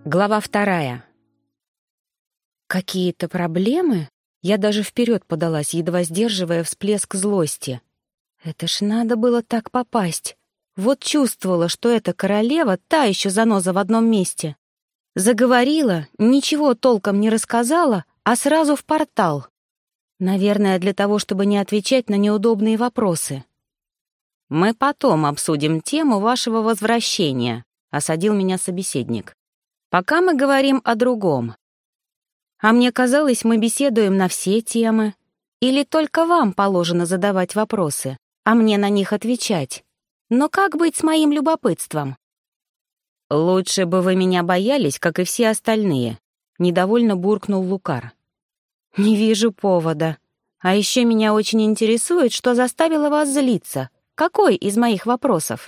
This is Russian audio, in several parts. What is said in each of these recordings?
Глава 2. Какие-то проблемы? Я даже вперед подалась, едва сдерживая всплеск злости. Это ж надо было так попасть. Вот чувствовала, что эта королева та еще заноза в одном месте. Заговорила, ничего толком не рассказала, а сразу в портал. Наверное, для того, чтобы не отвечать на неудобные вопросы. «Мы потом обсудим тему вашего возвращения», — осадил меня собеседник. «Пока мы говорим о другом. А мне казалось, мы беседуем на все темы. Или только вам положено задавать вопросы, а мне на них отвечать? Но как быть с моим любопытством?» «Лучше бы вы меня боялись, как и все остальные», — недовольно буркнул Лукар. «Не вижу повода. А еще меня очень интересует, что заставило вас злиться. Какой из моих вопросов?»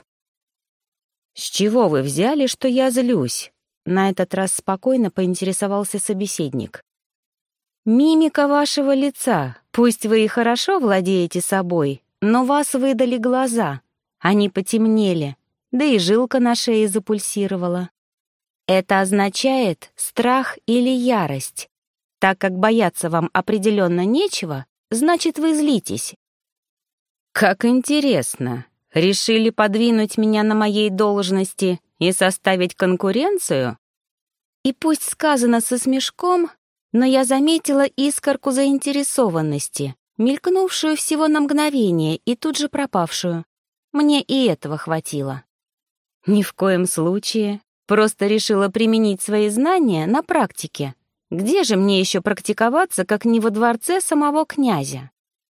«С чего вы взяли, что я злюсь?» На этот раз спокойно поинтересовался собеседник. «Мимика вашего лица. Пусть вы и хорошо владеете собой, но вас выдали глаза. Они потемнели, да и жилка на шее запульсировала. Это означает страх или ярость. Так как бояться вам определенно нечего, значит, вы злитесь». «Как интересно. Решили подвинуть меня на моей должности и составить конкуренцию?» И пусть сказано со смешком, но я заметила искорку заинтересованности, мелькнувшую всего на мгновение и тут же пропавшую. Мне и этого хватило. Ни в коем случае. Просто решила применить свои знания на практике. Где же мне еще практиковаться, как не во дворце самого князя?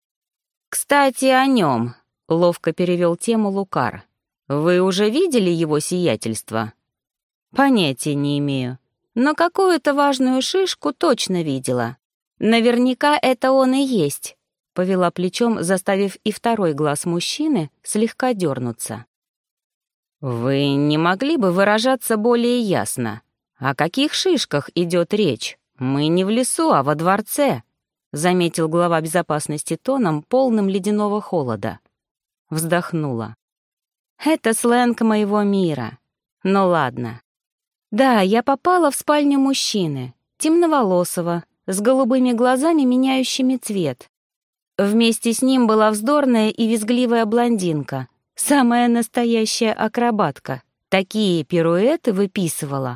«Кстати, о нем», — ловко перевел тему Лукар. «Вы уже видели его сиятельство?» «Понятия не имею. Но какую-то важную шишку точно видела. Наверняка это он и есть», — повела плечом, заставив и второй глаз мужчины слегка дернуться. «Вы не могли бы выражаться более ясно? О каких шишках идет речь? Мы не в лесу, а во дворце», — заметил глава безопасности тоном, полным ледяного холода. Вздохнула. «Это сленг моего мира. Ну ладно. Да, я попала в спальню мужчины, темноволосого, с голубыми глазами, меняющими цвет. Вместе с ним была вздорная и визгливая блондинка, самая настоящая акробатка. Такие пируэты выписывала».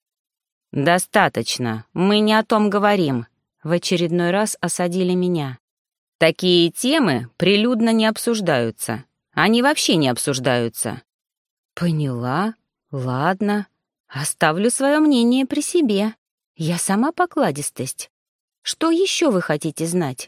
«Достаточно, мы не о том говорим», — в очередной раз осадили меня. «Такие темы прилюдно не обсуждаются. Они вообще не обсуждаются». «Поняла. Ладно. Оставлю свое мнение при себе. Я сама покладистость. Что еще вы хотите знать?»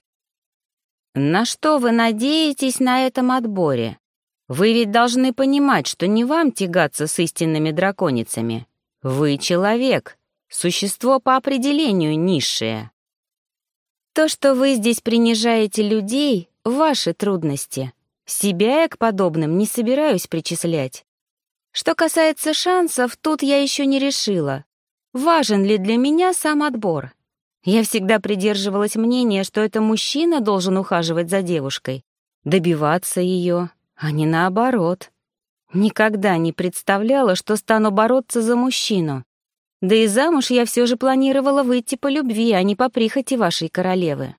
«На что вы надеетесь на этом отборе? Вы ведь должны понимать, что не вам тягаться с истинными драконицами. Вы человек, существо по определению низшее. То, что вы здесь принижаете людей, — ваши трудности. Себя я к подобным не собираюсь причислять. Что касается шансов, тут я еще не решила, важен ли для меня сам отбор. Я всегда придерживалась мнения, что это мужчина должен ухаживать за девушкой, добиваться ее, а не наоборот. Никогда не представляла, что стану бороться за мужчину. Да и замуж я все же планировала выйти по любви, а не по прихоти вашей королевы.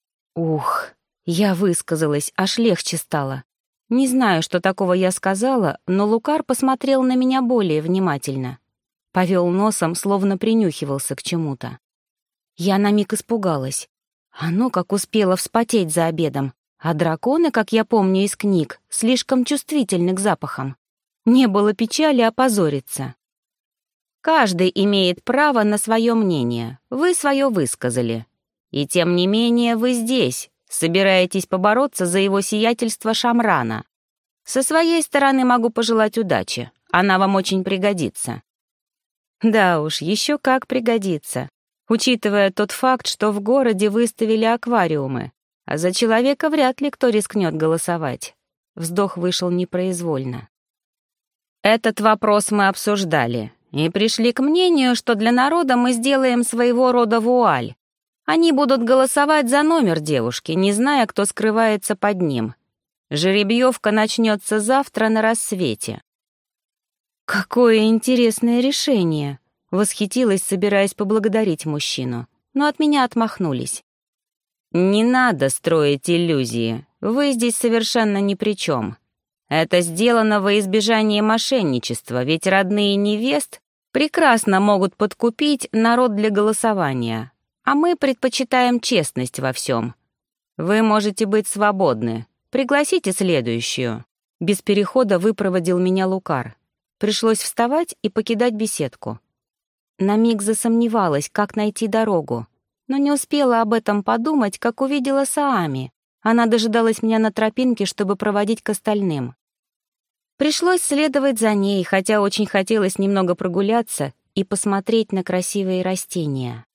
Ух, я высказалась, аж легче стало. Не знаю, что такого я сказала, но Лукар посмотрел на меня более внимательно. Повел носом, словно принюхивался к чему-то. Я на миг испугалась. Оно как успело вспотеть за обедом, а драконы, как я помню из книг, слишком чувствительны к запахам. Не было печали опозориться. «Каждый имеет право на свое мнение, вы свое высказали. И тем не менее вы здесь, собираетесь побороться за его сиятельство Шамрана. Со своей стороны могу пожелать удачи, она вам очень пригодится». Да уж, еще как пригодится, учитывая тот факт, что в городе выставили аквариумы, а за человека вряд ли кто рискнет голосовать. Вздох вышел непроизвольно. «Этот вопрос мы обсуждали и пришли к мнению, что для народа мы сделаем своего рода вуаль. Они будут голосовать за номер девушки, не зная, кто скрывается под ним. Жеребьевка начнется завтра на рассвете». «Какое интересное решение!» Восхитилась, собираясь поблагодарить мужчину, но от меня отмахнулись. «Не надо строить иллюзии. Вы здесь совершенно ни при чем. Это сделано во избежание мошенничества, ведь родные невест прекрасно могут подкупить народ для голосования, а мы предпочитаем честность во всем. Вы можете быть свободны. Пригласите следующую». Без перехода выпроводил меня Лукар. Пришлось вставать и покидать беседку. На миг засомневалась, как найти дорогу, но не успела об этом подумать, как увидела Саами. Она дожидалась меня на тропинке, чтобы проводить к остальным. Пришлось следовать за ней, хотя очень хотелось немного прогуляться и посмотреть на красивые растения.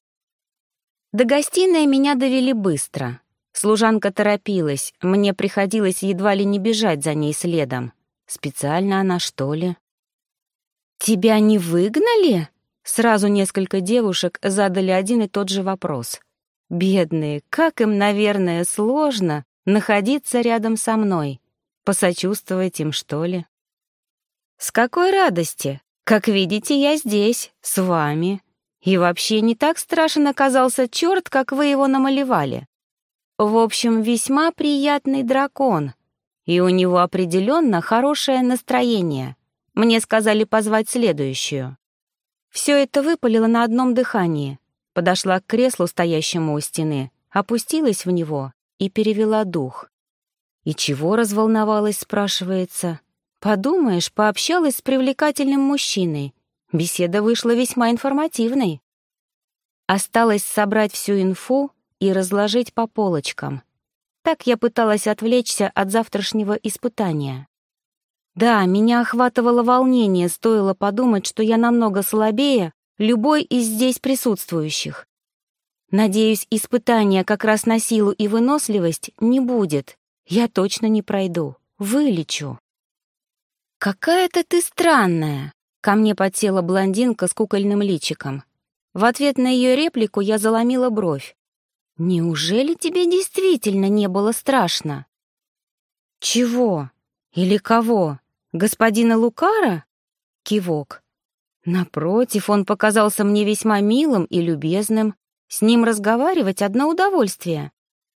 До гостиной меня довели быстро. Служанка торопилась, мне приходилось едва ли не бежать за ней следом. Специально она, что ли? «Тебя не выгнали?» Сразу несколько девушек задали один и тот же вопрос. Бедные, как им, наверное, сложно находиться рядом со мной. Посочувствовать им, что ли? «С какой радости! Как видите, я здесь, с вами. И вообще не так страшен оказался черт, как вы его намалевали. В общем, весьма приятный дракон, и у него определенно хорошее настроение. Мне сказали позвать следующую». Все это выпалило на одном дыхании. Подошла к креслу, стоящему у стены, опустилась в него и перевела дух. И чего разволновалась, спрашивается? Подумаешь, пообщалась с привлекательным мужчиной. Беседа вышла весьма информативной. Осталось собрать всю инфу и разложить по полочкам. Так я пыталась отвлечься от завтрашнего испытания. Да, меня охватывало волнение, стоило подумать, что я намного слабее любой из здесь присутствующих. Надеюсь, испытания как раз на силу и выносливость не будет. Я точно не пройду. Вылечу. «Какая-то ты странная», — ко мне подсела блондинка с кукольным личиком. В ответ на ее реплику я заломила бровь. «Неужели тебе действительно не было страшно?» «Чего? Или кого? Господина Лукара?» Кивок. Напротив, он показался мне весьма милым и любезным. С ним разговаривать — одно удовольствие.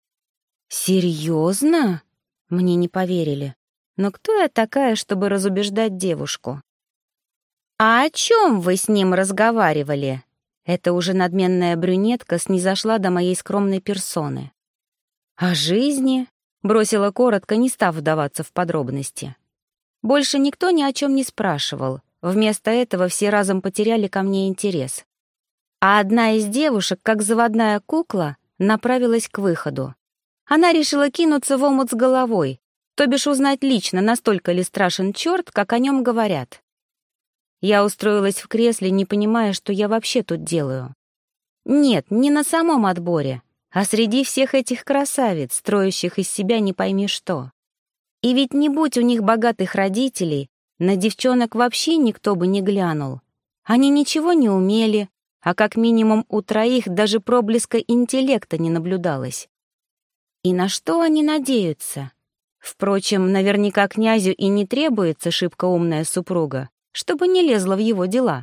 «Серьезно?» Мне не поверили. Но кто я такая, чтобы разубеждать девушку? «А о чем вы с ним разговаривали?» Эта уже надменная брюнетка снизошла до моей скромной персоны. «О жизни?» — бросила коротко, не став вдаваться в подробности. Больше никто ни о чем не спрашивал. Вместо этого все разом потеряли ко мне интерес. А одна из девушек, как заводная кукла, направилась к выходу. Она решила кинуться в омут с головой, то бишь узнать лично, настолько ли страшен черт, как о нем говорят. Я устроилась в кресле, не понимая, что я вообще тут делаю. Нет, не на самом отборе, а среди всех этих красавиц, строящих из себя не пойми что. И ведь не будь у них богатых родителей, на девчонок вообще никто бы не глянул. Они ничего не умели, а как минимум у троих даже проблеска интеллекта не наблюдалось. И на что они надеются? Впрочем, наверняка князю и не требуется шибко умная супруга, чтобы не лезла в его дела.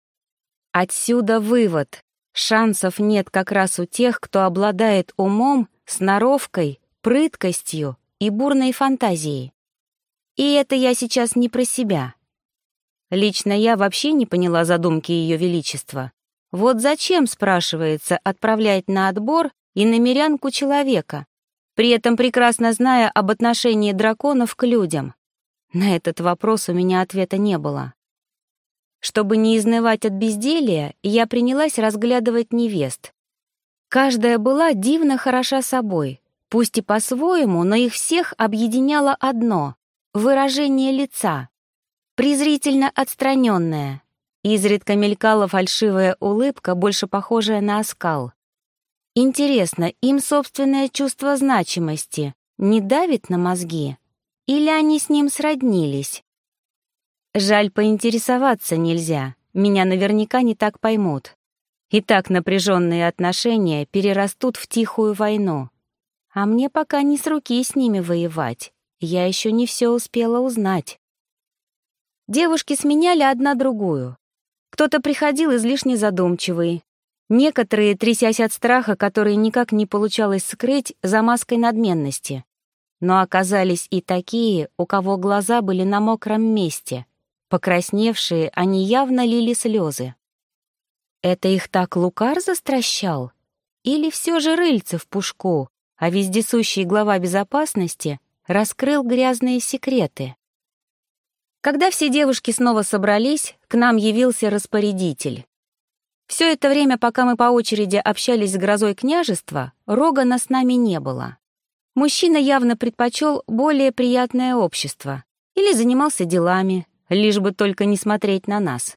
Отсюда вывод. Шансов нет как раз у тех, кто обладает умом, сноровкой, прыткостью и бурной фантазией. И это я сейчас не про себя. Лично я вообще не поняла задумки Ее Величества. Вот зачем, спрашивается, отправлять на отбор иномерянку человека, при этом прекрасно зная об отношении драконов к людям? На этот вопрос у меня ответа не было. Чтобы не изнывать от безделья, я принялась разглядывать невест. Каждая была дивно хороша собой, пусть и по-своему, но их всех объединяло одно — выражение лица, презрительно отстраненное. Изредка мелькала фальшивая улыбка, больше похожая на оскал. Интересно, им собственное чувство значимости не давит на мозги? Или они с ним сроднились? Жаль, поинтересоваться нельзя, меня наверняка не так поймут. И так напряженные отношения перерастут в тихую войну. А мне пока не с руки с ними воевать, я еще не все успела узнать. Девушки сменяли одна другую. Кто-то приходил излишне задумчивый. Некоторые, трясясь от страха, который никак не получалось скрыть за маской надменности. Но оказались и такие, у кого глаза были на мокром месте. Покрасневшие, они явно лили слезы. Это их так Лукар застращал? Или все же рыльце в пушку, а вездесущий глава безопасности раскрыл грязные секреты? Когда все девушки снова собрались, к нам явился распорядитель. Все это время, пока мы по очереди общались с грозой княжества, Рогана с нами не было. Мужчина явно предпочел более приятное общество или занимался делами, лишь бы только не смотреть на нас.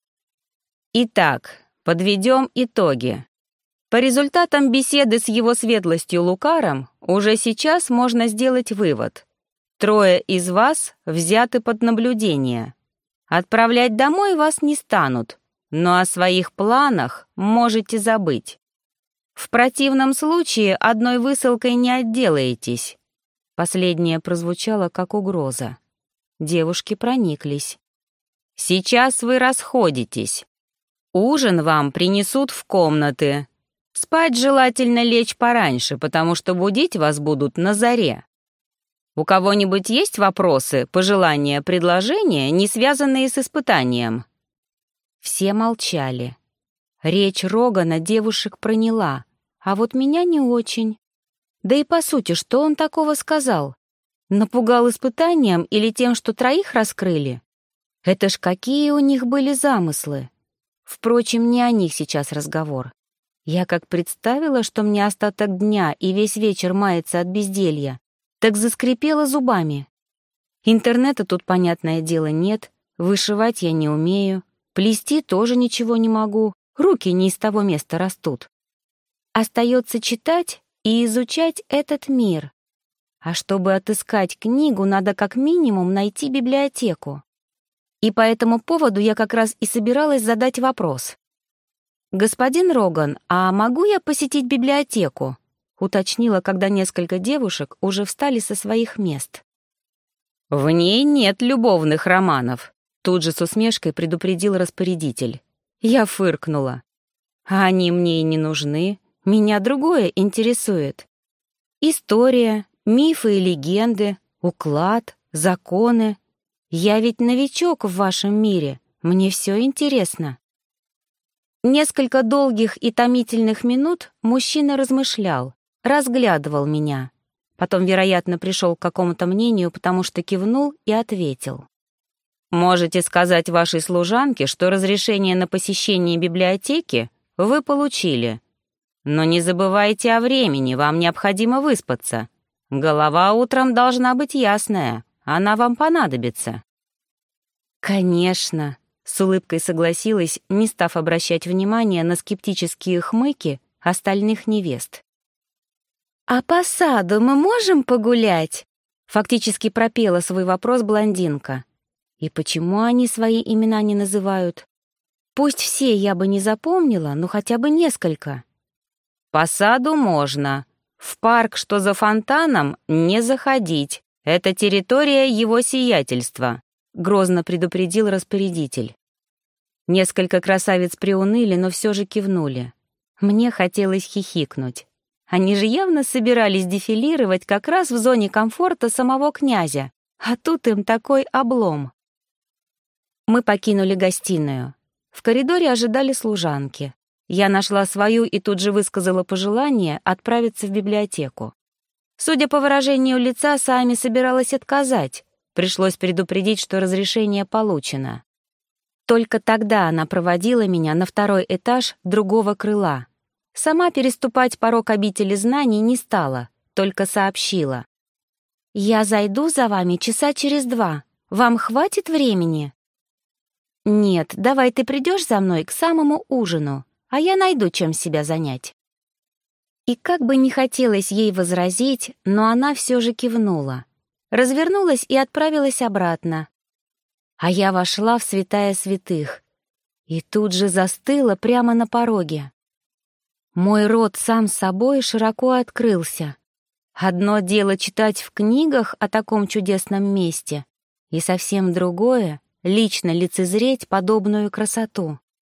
Итак, подведем итоги. По результатам беседы с его светлостью Лукаром уже сейчас можно сделать вывод. 3 из вас взяты под наблюдение. Отправлять домой вас не станут, но о своих планах можете забыть. В противном случае одной высылкой не отделаетесь. Последнее прозвучало как угроза. Девушки прониклись. Сейчас вы расходитесь. Ужин вам принесут в комнаты. Спать желательно лечь пораньше, потому что будить вас будут на заре. У кого-нибудь есть вопросы, пожелания, предложения, не связанные с испытанием?» Все молчали. Речь Рогана девушек проняла, а вот меня не очень. Да и по сути, что он такого сказал? Напугал испытанием или тем, что 3 раскрыли? Это ж какие у них были замыслы. Впрочем, не о них сейчас разговор. Я как представила, что мне остаток дня и весь вечер мается от безделья, так заскрипела зубами. Интернета тут, понятное дело, нет, вышивать я не умею, плести тоже ничего не могу, руки не из того места растут. Остается читать и изучать этот мир. А чтобы отыскать книгу, надо как минимум найти библиотеку. И по этому поводу я как раз и собиралась задать вопрос. «Господин Роган, а могу я посетить библиотеку?» — уточнила, когда несколько девушек уже встали со своих мест. «В ней нет любовных романов», — тут же с усмешкой предупредил распорядитель. Я фыркнула. «А они мне и не нужны, меня другое интересует. История, мифы и легенды, уклад, законы. Я ведь новичок в вашем мире, мне все интересно». Несколько долгих и томительных минут мужчина размышлял, разглядывал меня. Потом, вероятно, пришел к какому-то мнению, потому что кивнул и ответил. «Можете сказать вашей служанке, что разрешение на посещение библиотеки вы получили. Но не забывайте о времени, вам необходимо выспаться. Голова утром должна быть ясная, она вам понадобится». «Конечно», — с улыбкой согласилась, не став обращать внимания на скептические хмыки остальных невест. «А по саду мы можем погулять?» — фактически пропела свой вопрос блондинка. «И почему они свои имена не называют? Пусть все я бы не запомнила, но хотя бы несколько». «По саду можно. В парк, что за фонтаном, не заходить. Это территория его сиятельства», — грозно предупредил распорядитель. Несколько красавиц приуныли, но все же кивнули. Мне хотелось хихикнуть. Они же явно собирались дефилировать как раз в зоне комфорта самого князя, а тут им такой облом. Мы покинули гостиную. В коридоре ожидали служанки. Я нашла свою и тут же высказала пожелание отправиться в библиотеку. Судя по выражению лица, Саами собиралась отказать. Пришлось предупредить, что разрешение получено. Только тогда она проводила меня на 2 этаж другого крыла. Сама переступать порог обители знаний не стала, только сообщила. «Я зайду за вами часа через 2. Вам хватит времени?» «Нет, давай ты придешь за мной к самому ужину, а я найду, чем себя занять». И как бы не хотелось ей возразить, но она все же кивнула. Развернулась и отправилась обратно. А я вошла в святая святых и тут же застыла прямо на пороге. Мой рот сам собой широко открылся. Одно дело читать в книгах о таком чудесном месте, и совсем другое — лично лицезреть подобную красоту.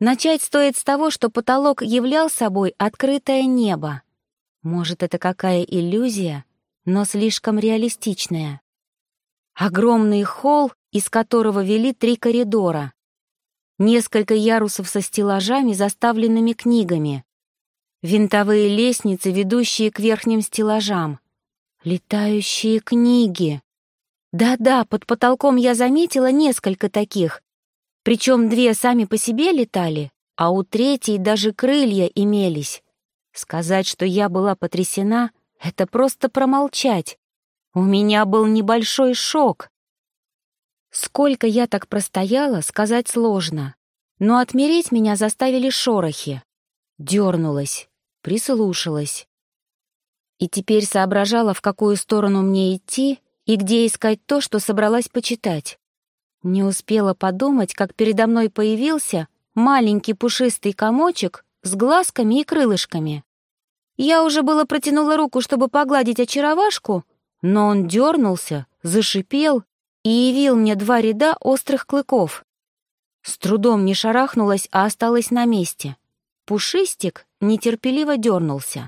Начать стоит с того, что потолок являл собой открытое небо. Может, это какая иллюзия, но слишком реалистичная. Огромный холл, из которого вели 3 коридора. Несколько ярусов со стеллажами, заставленными книгами. Винтовые лестницы, ведущие к верхним стеллажам. Летающие книги. Да-да, под потолком я заметила несколько таких. Причем 2 сами по себе летали, а у 3-й даже крылья имелись. Сказать, что я была потрясена, это просто промолчать. У меня был небольшой шок. Сколько я так простояла, сказать сложно. Но отмереть меня заставили шорохи. Дёрнулась, прислушалась. И теперь соображала, в какую сторону мне идти и где искать то, что собралась почитать. Не успела подумать, как передо мной появился маленький пушистый комочек с глазками и крылышками. Я уже было протянула руку, чтобы погладить очаровашку, но он дернулся, зашипел и явил мне 2 ряда острых клыков. С трудом не шарахнулась, а осталась на месте. Пушистик нетерпеливо дернулся.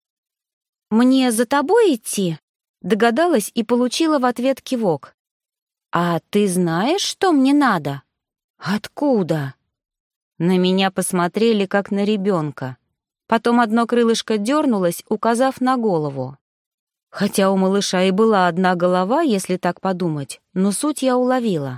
«Мне за тобой идти?» Догадалась и получила в ответ кивок. «А ты знаешь, что мне надо?» «Откуда?» На меня посмотрели, как на ребенка. Потом одно крылышко дернулось, указав на голову. Хотя у малыша и была одна голова, если так подумать, но суть я уловила.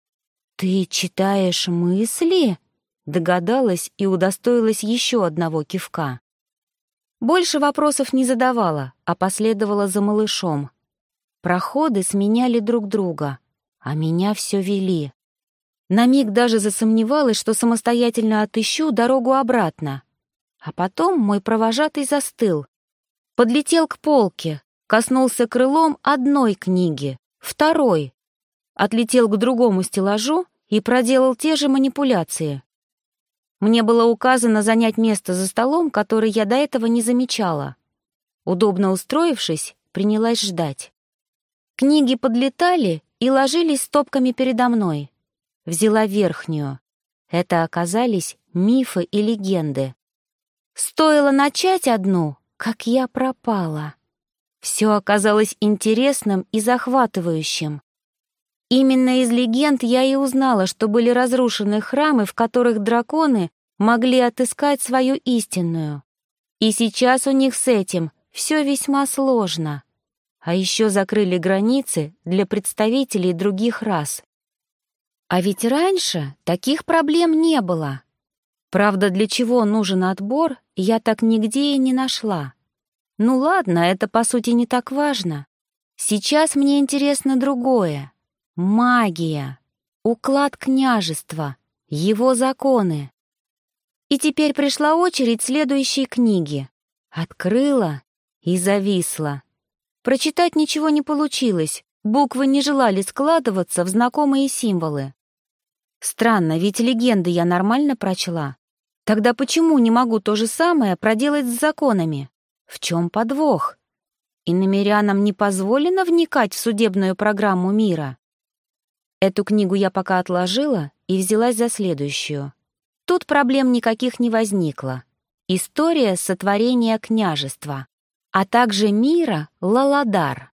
«Ты читаешь мысли?» Догадалась и удостоилась еще одного кивка. Больше вопросов не задавала, а последовала за малышом. Проходы сменяли друг друга, а меня все вели. На миг даже засомневалась, что самостоятельно отыщу дорогу обратно. А потом мой провожатый застыл. Подлетел к полке, коснулся крылом одной книги, второй. Отлетел к другому стеллажу и проделал те же манипуляции. Мне было указано занять место за столом, который я до этого не замечала. Удобно устроившись, принялась ждать. Книги подлетали и ложились стопками передо мной. Взяла верхнюю. Это оказались мифы и легенды. Стоило начать одну, как я пропала. Все оказалось интересным и захватывающим. Именно из легенд я и узнала, что были разрушены храмы, в которых драконы могли отыскать свою истинную. И сейчас у них с этим все весьма сложно. А еще закрыли границы для представителей других рас. А ведь раньше таких проблем не было. Правда, для чего нужен отбор, я так нигде и не нашла. Ну ладно, это по сути не так важно. Сейчас мне интересно другое. Магия, уклад княжества, его законы. И теперь пришла очередь следующей книги. Открыла и зависла. Прочитать ничего не получилось, буквы не желали складываться в знакомые символы. Странно, ведь легенды я нормально прочла. Тогда почему не могу то же самое проделать с законами? В чем подвох? Иномирянам не позволено вникать в судебную программу мира. Эту книгу я пока отложила и взялась за следующую. Тут проблем никаких не возникло. История сотворения княжества, а также мира Лаладар.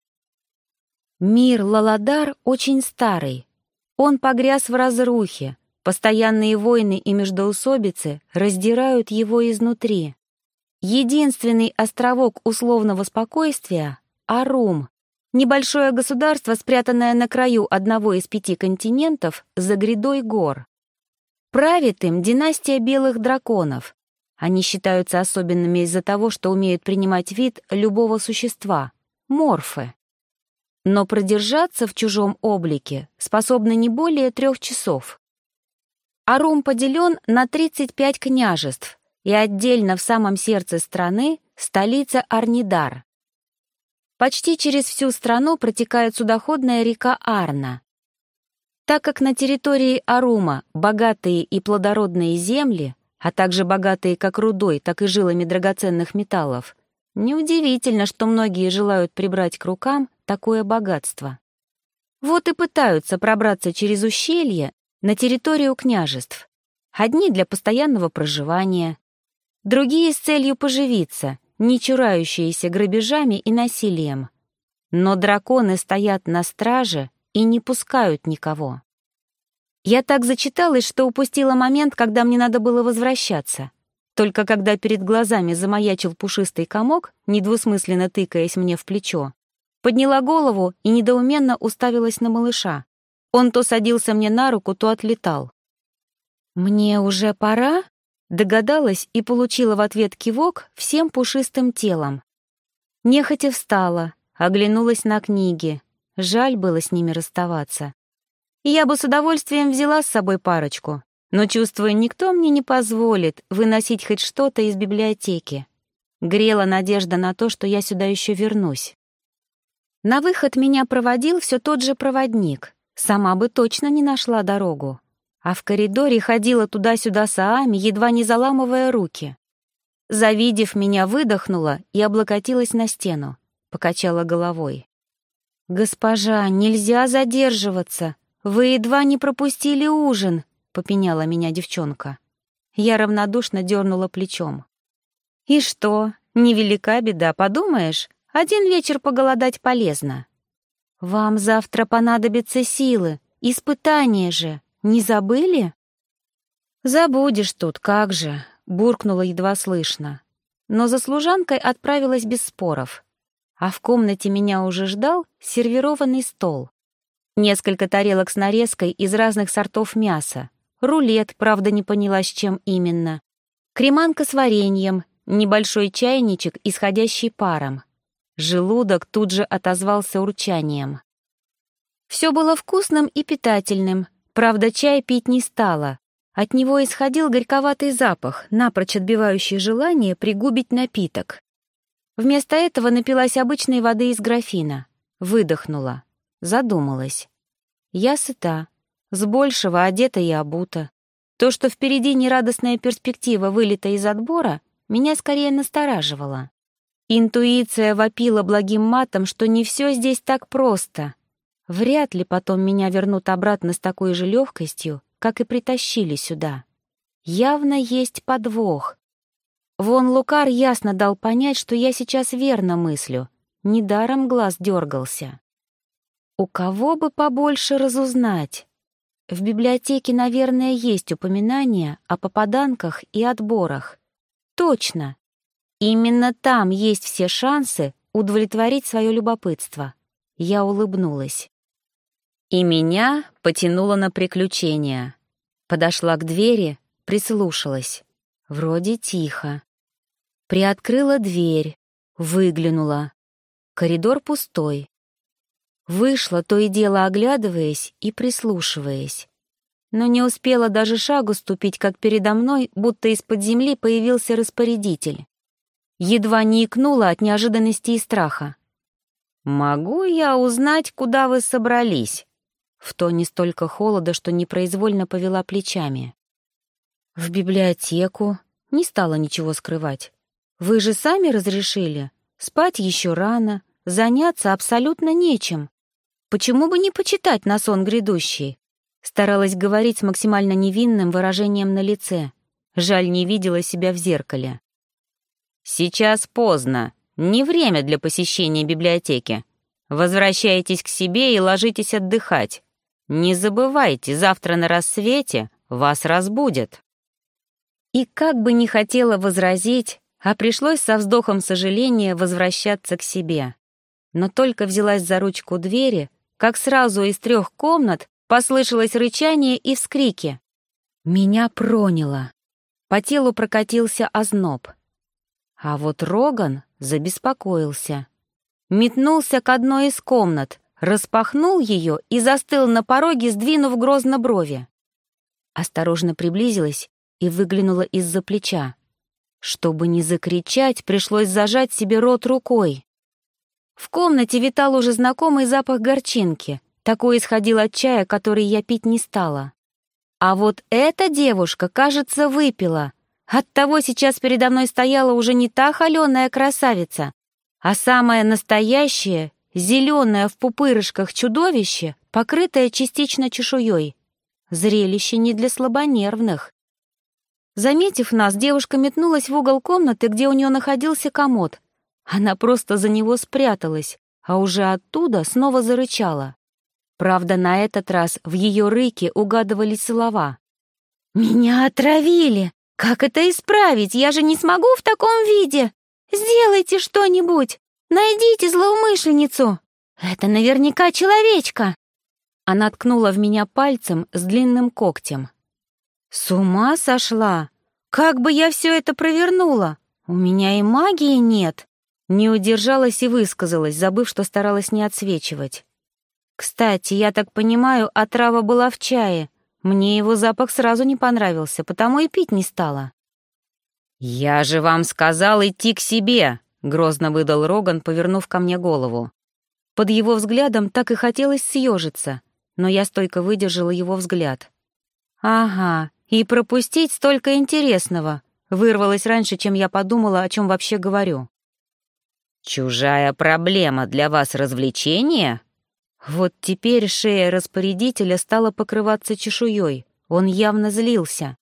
Мир Лаладар очень старый. Он погряз в разрухе. Постоянные войны и междоусобицы раздирают его изнутри. Единственный островок условного спокойствия — Арум. Небольшое государство, спрятанное на краю одного из 5 континентов за грядой гор. Правит им династия белых драконов. Они считаются особенными из-за того, что умеют принимать вид любого существа — морфы. Но продержаться в чужом облике способны не более 3 часов. Арум поделен на 35 княжеств, и отдельно в самом сердце страны столица Арнидар. Почти через всю страну протекает судоходная река Арна. Так как на территории Арума богатые и плодородные земли, а также богатые как рудой, так и жилами драгоценных металлов, неудивительно, что многие желают прибрать к рукам такое богатство. Вот и пытаются пробраться через ущелье на территорию княжеств. Одни для постоянного проживания, другие с целью поживиться, не чурающиеся грабежами и насилием. Но драконы стоят на страже и не пускают никого. Я так зачиталась, что упустила момент, когда мне надо было возвращаться. Только когда перед глазами замаячил пушистый комок, недвусмысленно тыкаясь мне в плечо, подняла голову и недоуменно уставилась на малыша. Он то садился мне на руку, то отлетал. «Мне уже пора?» — догадалась и получила в ответ кивок всем пушистым телом. Нехотя встала, оглянулась на книги. Жаль было с ними расставаться. Я бы с удовольствием взяла с собой парочку, но, чувствую, никто мне не позволит выносить хоть что-то из библиотеки. Грела надежда на то, что я сюда еще вернусь. На выход меня проводил все тот же проводник. Сама бы точно не нашла дорогу. А в коридоре ходила туда-сюда Саами, едва не заламывая руки. Завидев меня, выдохнула и облокотилась на стену. Покачала головой. «Госпожа, нельзя задерживаться. Вы едва не пропустили ужин», — попеняла меня девчонка. Я равнодушно дернула плечом. «И что? Невелика беда, подумаешь? Один вечер поголодать полезно». «Вам завтра понадобятся силы, испытания же. Не забыли?» «Забудешь тут, как же», — буркнула едва слышно. Но за служанкой отправилась без споров. А в комнате меня уже ждал сервированный стол. Несколько тарелок с нарезкой из разных сортов мяса. Рулет, правда, не поняла, с чем именно. Креманка с вареньем, небольшой чайничек, исходящий паром. Желудок тут же отозвался урчанием. Все было вкусным и питательным. Правда, чай пить не стала. От него исходил горьковатый запах, напрочь отбивающий желание пригубить напиток. Вместо этого напилась обычной воды из графина. Выдохнула. Задумалась. Я сыта. С большего одета и обута. То, что впереди нерадостная перспектива вылета из отбора, меня скорее настораживало. Интуиция вопила благим матом, что не все здесь так просто. Вряд ли потом меня вернут обратно с такой же легкостью, как и притащили сюда. Явно есть подвох. Вон Лукар ясно дал понять, что я сейчас верно мыслю. Недаром глаз дергался. У кого бы побольше разузнать? В библиотеке, наверное, есть упоминания о попаданках и отборах. Точно. Именно там есть все шансы удовлетворить свое любопытство. Я улыбнулась. И меня потянуло на приключения. Подошла к двери, прислушалась. Вроде тихо. Приоткрыла дверь, выглянула. Коридор пустой. Вышла, то и дело оглядываясь и прислушиваясь. Но не успела даже шагу ступить, как передо мной, будто из-под земли появился распорядитель. Едва не икнула от неожиданности и страха. «Могу я узнать, куда вы собрались?» В тоне столько холода, что непроизвольно повела плечами. «В библиотеку. Не стала ничего скрывать. Вы же сами разрешили. Спать еще рано, заняться абсолютно нечем. Почему бы не почитать на сон грядущий?» Старалась говорить с максимально невинным выражением на лице. Жаль, не видела себя в зеркале. «Сейчас поздно. Не время для посещения библиотеки. Возвращайтесь к себе и ложитесь отдыхать. Не забывайте, завтра на рассвете вас разбудят». И как бы не хотела возразить, а пришлось со вздохом сожаления возвращаться к себе. Но только взялась за ручку двери, как сразу из 3 комнат послышалось рычание и вскрики. Меня проняло. По телу прокатился озноб. А вот Роган забеспокоился. Метнулся к одной из комнат, распахнул ее и застыл на пороге, сдвинув грозно брови. Осторожно приблизилась и выглянула из-за плеча. Чтобы не закричать, пришлось зажать себе рот рукой. В комнате витал уже знакомый запах горчинки. Такой исходил от чая, который я пить не стала. А вот эта девушка, кажется, выпила. Оттого сейчас передо мной стояла уже не та холеная красавица, а самое настоящее, зеленое в пупырышках чудовище, покрытое частично чешуей. Зрелище не для слабонервных. Заметив нас, девушка метнулась в угол комнаты, где у нее находился комод. Она просто за него спряталась, а уже оттуда снова зарычала. Правда, на этот раз в ее рыке угадывались слова. «Меня отравили! Как это исправить? Я же не смогу в таком виде! Сделайте что-нибудь! Найдите злоумышленницу! Это наверняка человечка!» Она ткнула в меня пальцем с длинным когтем. «С ума сошла? Как бы я все это провернула? У меня и магии нет!» Не удержалась и высказалась, забыв, что старалась не отсвечивать. «Кстати, я так понимаю, отрава была в чае. Мне его запах сразу не понравился, потому и пить не стала». «Я же вам сказал идти к себе!» — грозно выдал Роган, повернув ко мне голову. Под его взглядом так и хотелось съежиться, но я стойко выдержала его взгляд. «Ага, и пропустить столько интересного!» — вырвалось раньше, чем я подумала, о чем вообще говорю. «Чужая проблема для вас развлечение?» Вот теперь шея распорядителя стала покрываться чешуей. Он явно злился.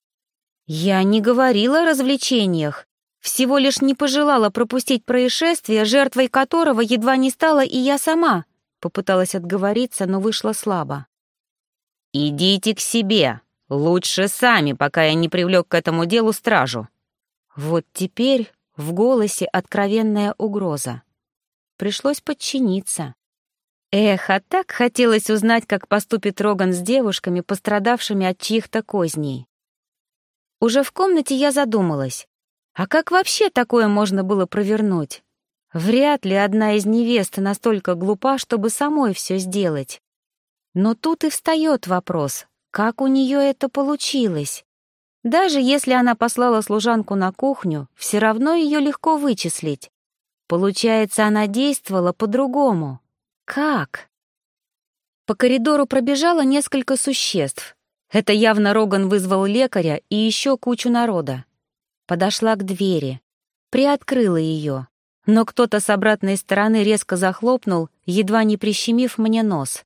«Я не говорила о развлечениях. Всего лишь не пожелала пропустить происшествие, жертвой которого едва не стала и я сама», — попыталась отговориться, но вышло слабо. «Идите к себе. Лучше сами, пока я не привлек к этому делу стражу». Вот теперь в голосе откровенная угроза. Пришлось подчиниться. Эх, а так хотелось узнать, как поступит Роган с девушками, пострадавшими от чьих-то козней. Уже в комнате я задумалась, а как вообще такое можно было провернуть? Вряд ли одна из невест настолько глупа, чтобы самой все сделать. Но тут и встает вопрос, как у нее это получилось? Даже если она послала служанку на кухню, все равно ее легко вычислить. Получается, она действовала по-другому. Как? По коридору пробежало несколько существ. Это явно Роган вызвал лекаря и еще кучу народа. Подошла к двери, приоткрыла ее, но кто-то с обратной стороны резко захлопнул, едва не прищемив мне нос.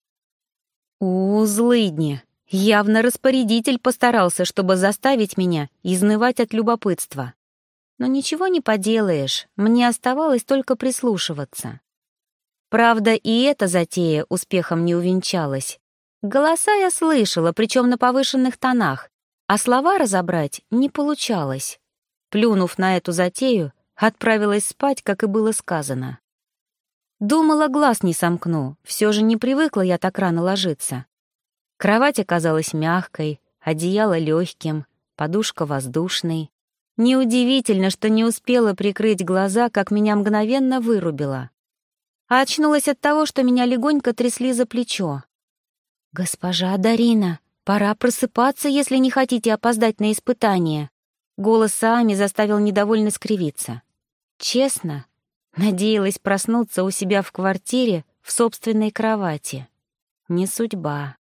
Злыдни! Явно распорядитель постарался, чтобы заставить меня изнывать от любопытства. Но ничего не поделаешь, мне оставалось только прислушиваться. Правда, и эта затея успехом не увенчалась. Голоса я слышала, причем на повышенных тонах, а слова разобрать не получалось. Плюнув на эту затею, отправилась спать, как и было сказано. Думала, глаз не сомкну, все же не привыкла я так рано ложиться. Кровать оказалась мягкой, одеяло легким, подушка воздушной. Неудивительно, что не успела прикрыть глаза, как меня мгновенно вырубило. А очнулась от того, что меня легонько трясли за плечо. «Госпожа Дарина, пора просыпаться, если не хотите опоздать на испытание». Голос Саами заставил недовольно скривиться. Честно, надеялась проснуться у себя в квартире в собственной кровати. Не судьба.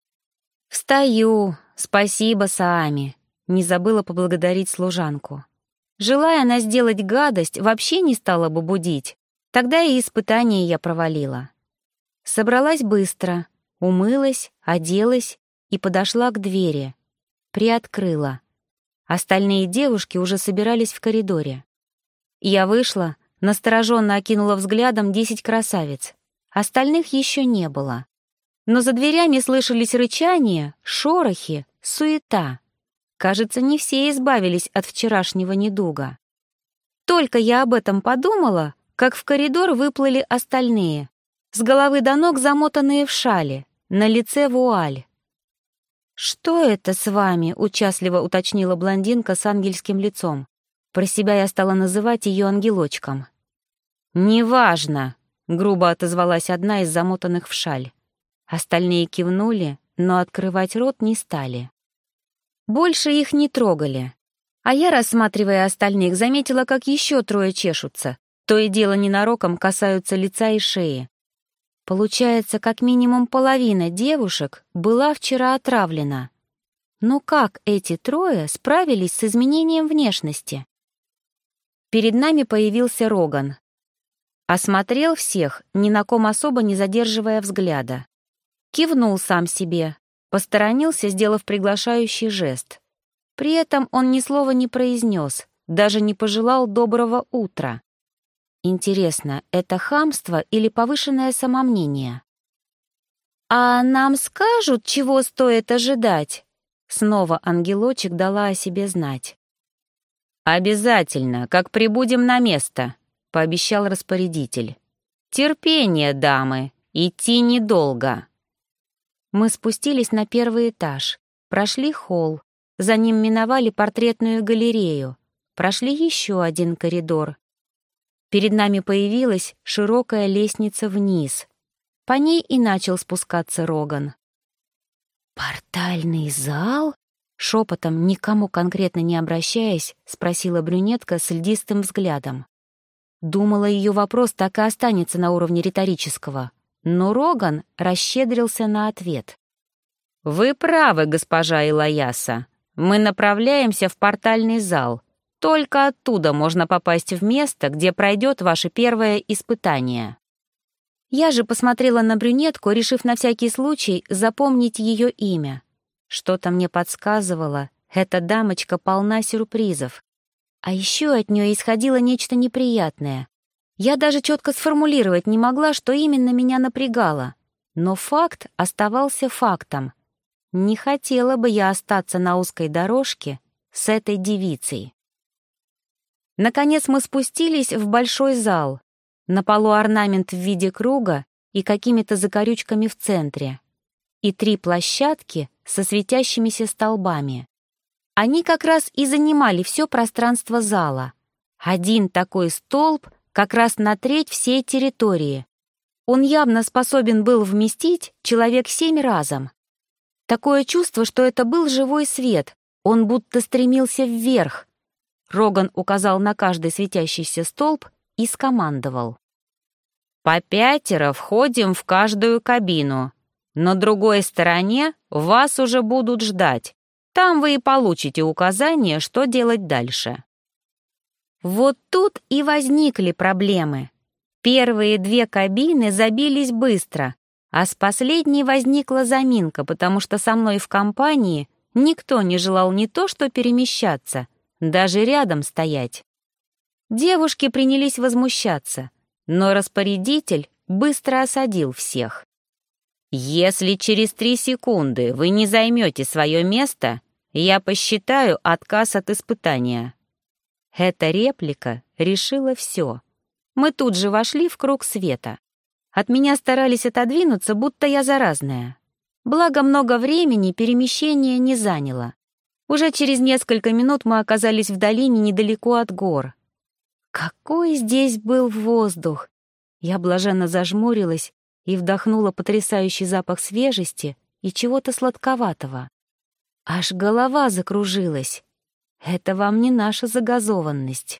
«Встаю! Спасибо, Саами!» Не забыла поблагодарить служанку. Желая она сделать гадость, вообще не стала бы будить. Тогда и испытание я провалила. Собралась быстро, умылась, оделась и подошла к двери. Приоткрыла. Остальные девушки уже собирались в коридоре. Я вышла, настороженно окинула взглядом 10 красавиц. Остальных еще не было. Но за дверями слышались рычания, шорохи, суета. Кажется, не все избавились от вчерашнего недуга. Только я об этом подумала, как в коридор выплыли остальные, с головы до ног замотанные в шали, на лице вуаль. «Что это с вами?» — участливо уточнила блондинка с ангельским лицом. Про себя я стала называть ее ангелочком. «Неважно», — грубо отозвалась одна из замотанных в шаль. Остальные кивнули, но открывать рот не стали. Больше их не трогали. А я, рассматривая остальных, заметила, как еще 3 чешутся. То и дело ненароком касаются лица и шеи. Получается, как минимум половина девушек была вчера отравлена. Но как эти 3 справились с изменением внешности? Перед нами появился Роган. Осмотрел всех, ни на ком особо не задерживая взгляда. Кивнул сам себе, посторонился, сделав приглашающий жест. При этом он ни слова не произнес, даже не пожелал доброго утра. Интересно, это хамство или повышенное самомнение? «А нам скажут, чего стоит ожидать?» Снова ангелочек дала о себе знать. «Обязательно, как прибудем на место», — пообещал распорядитель. «Терпение, дамы, идти недолго». Мы спустились на первый этаж, прошли холл, за ним миновали портретную галерею, прошли еще один коридор. Перед нами появилась широкая лестница вниз. По ней и начал спускаться Роган. «Портальный зал?» — шепотом, никому конкретно не обращаясь, спросила брюнетка с льдистым взглядом. Думала, ее вопрос так и останется на уровне риторического, но Роган расщедрился на ответ. «Вы правы, госпожа Илаяса. Мы направляемся в портальный зал. Только оттуда можно попасть в место, где пройдет ваше первое испытание». Я же посмотрела на брюнетку, решив на всякий случай запомнить ее имя. Что-то мне подсказывало, эта дамочка полна сюрпризов. А еще от нее исходило нечто неприятное. Я даже четко сформулировать не могла, что именно меня напрягало. Но факт оставался фактом. Не хотела бы я остаться на узкой дорожке с этой девицей. Наконец мы спустились в большой зал. На полу орнамент в виде круга и какими-то закорючками в центре. И 3 площадки со светящимися столбами. Они как раз и занимали все пространство зала. Один такой столб как раз на треть всей территории. Он явно способен был вместить человек 7 разом. Такое чувство, что это был живой свет, он будто стремился вверх. Роган указал на каждый светящийся столб и скомандовал. «По 5 входим в каждую кабину. На другой стороне вас уже будут ждать. Там вы и получите указания, что делать дальше». Вот тут и возникли проблемы. Первые 2 кабины забились быстро, а с последней возникла заминка, потому что со мной в компании никто не желал не то что перемещаться, даже рядом стоять. Девушки принялись возмущаться, но распорядитель быстро осадил всех. «Если через 3 секунды вы не займете свое место, я посчитаю отказ от испытания». Эта реплика решила все. Мы тут же вошли в круг света. От меня старались отодвинуться, будто я заразная. Благо, много времени перемещение не заняло. Уже через несколько минут мы оказались в долине недалеко от гор. Какой здесь был воздух! Я блаженно зажмурилась и вдохнула потрясающий запах свежести и чего-то сладковатого. Аж голова закружилась. Это вам не наша загазованность.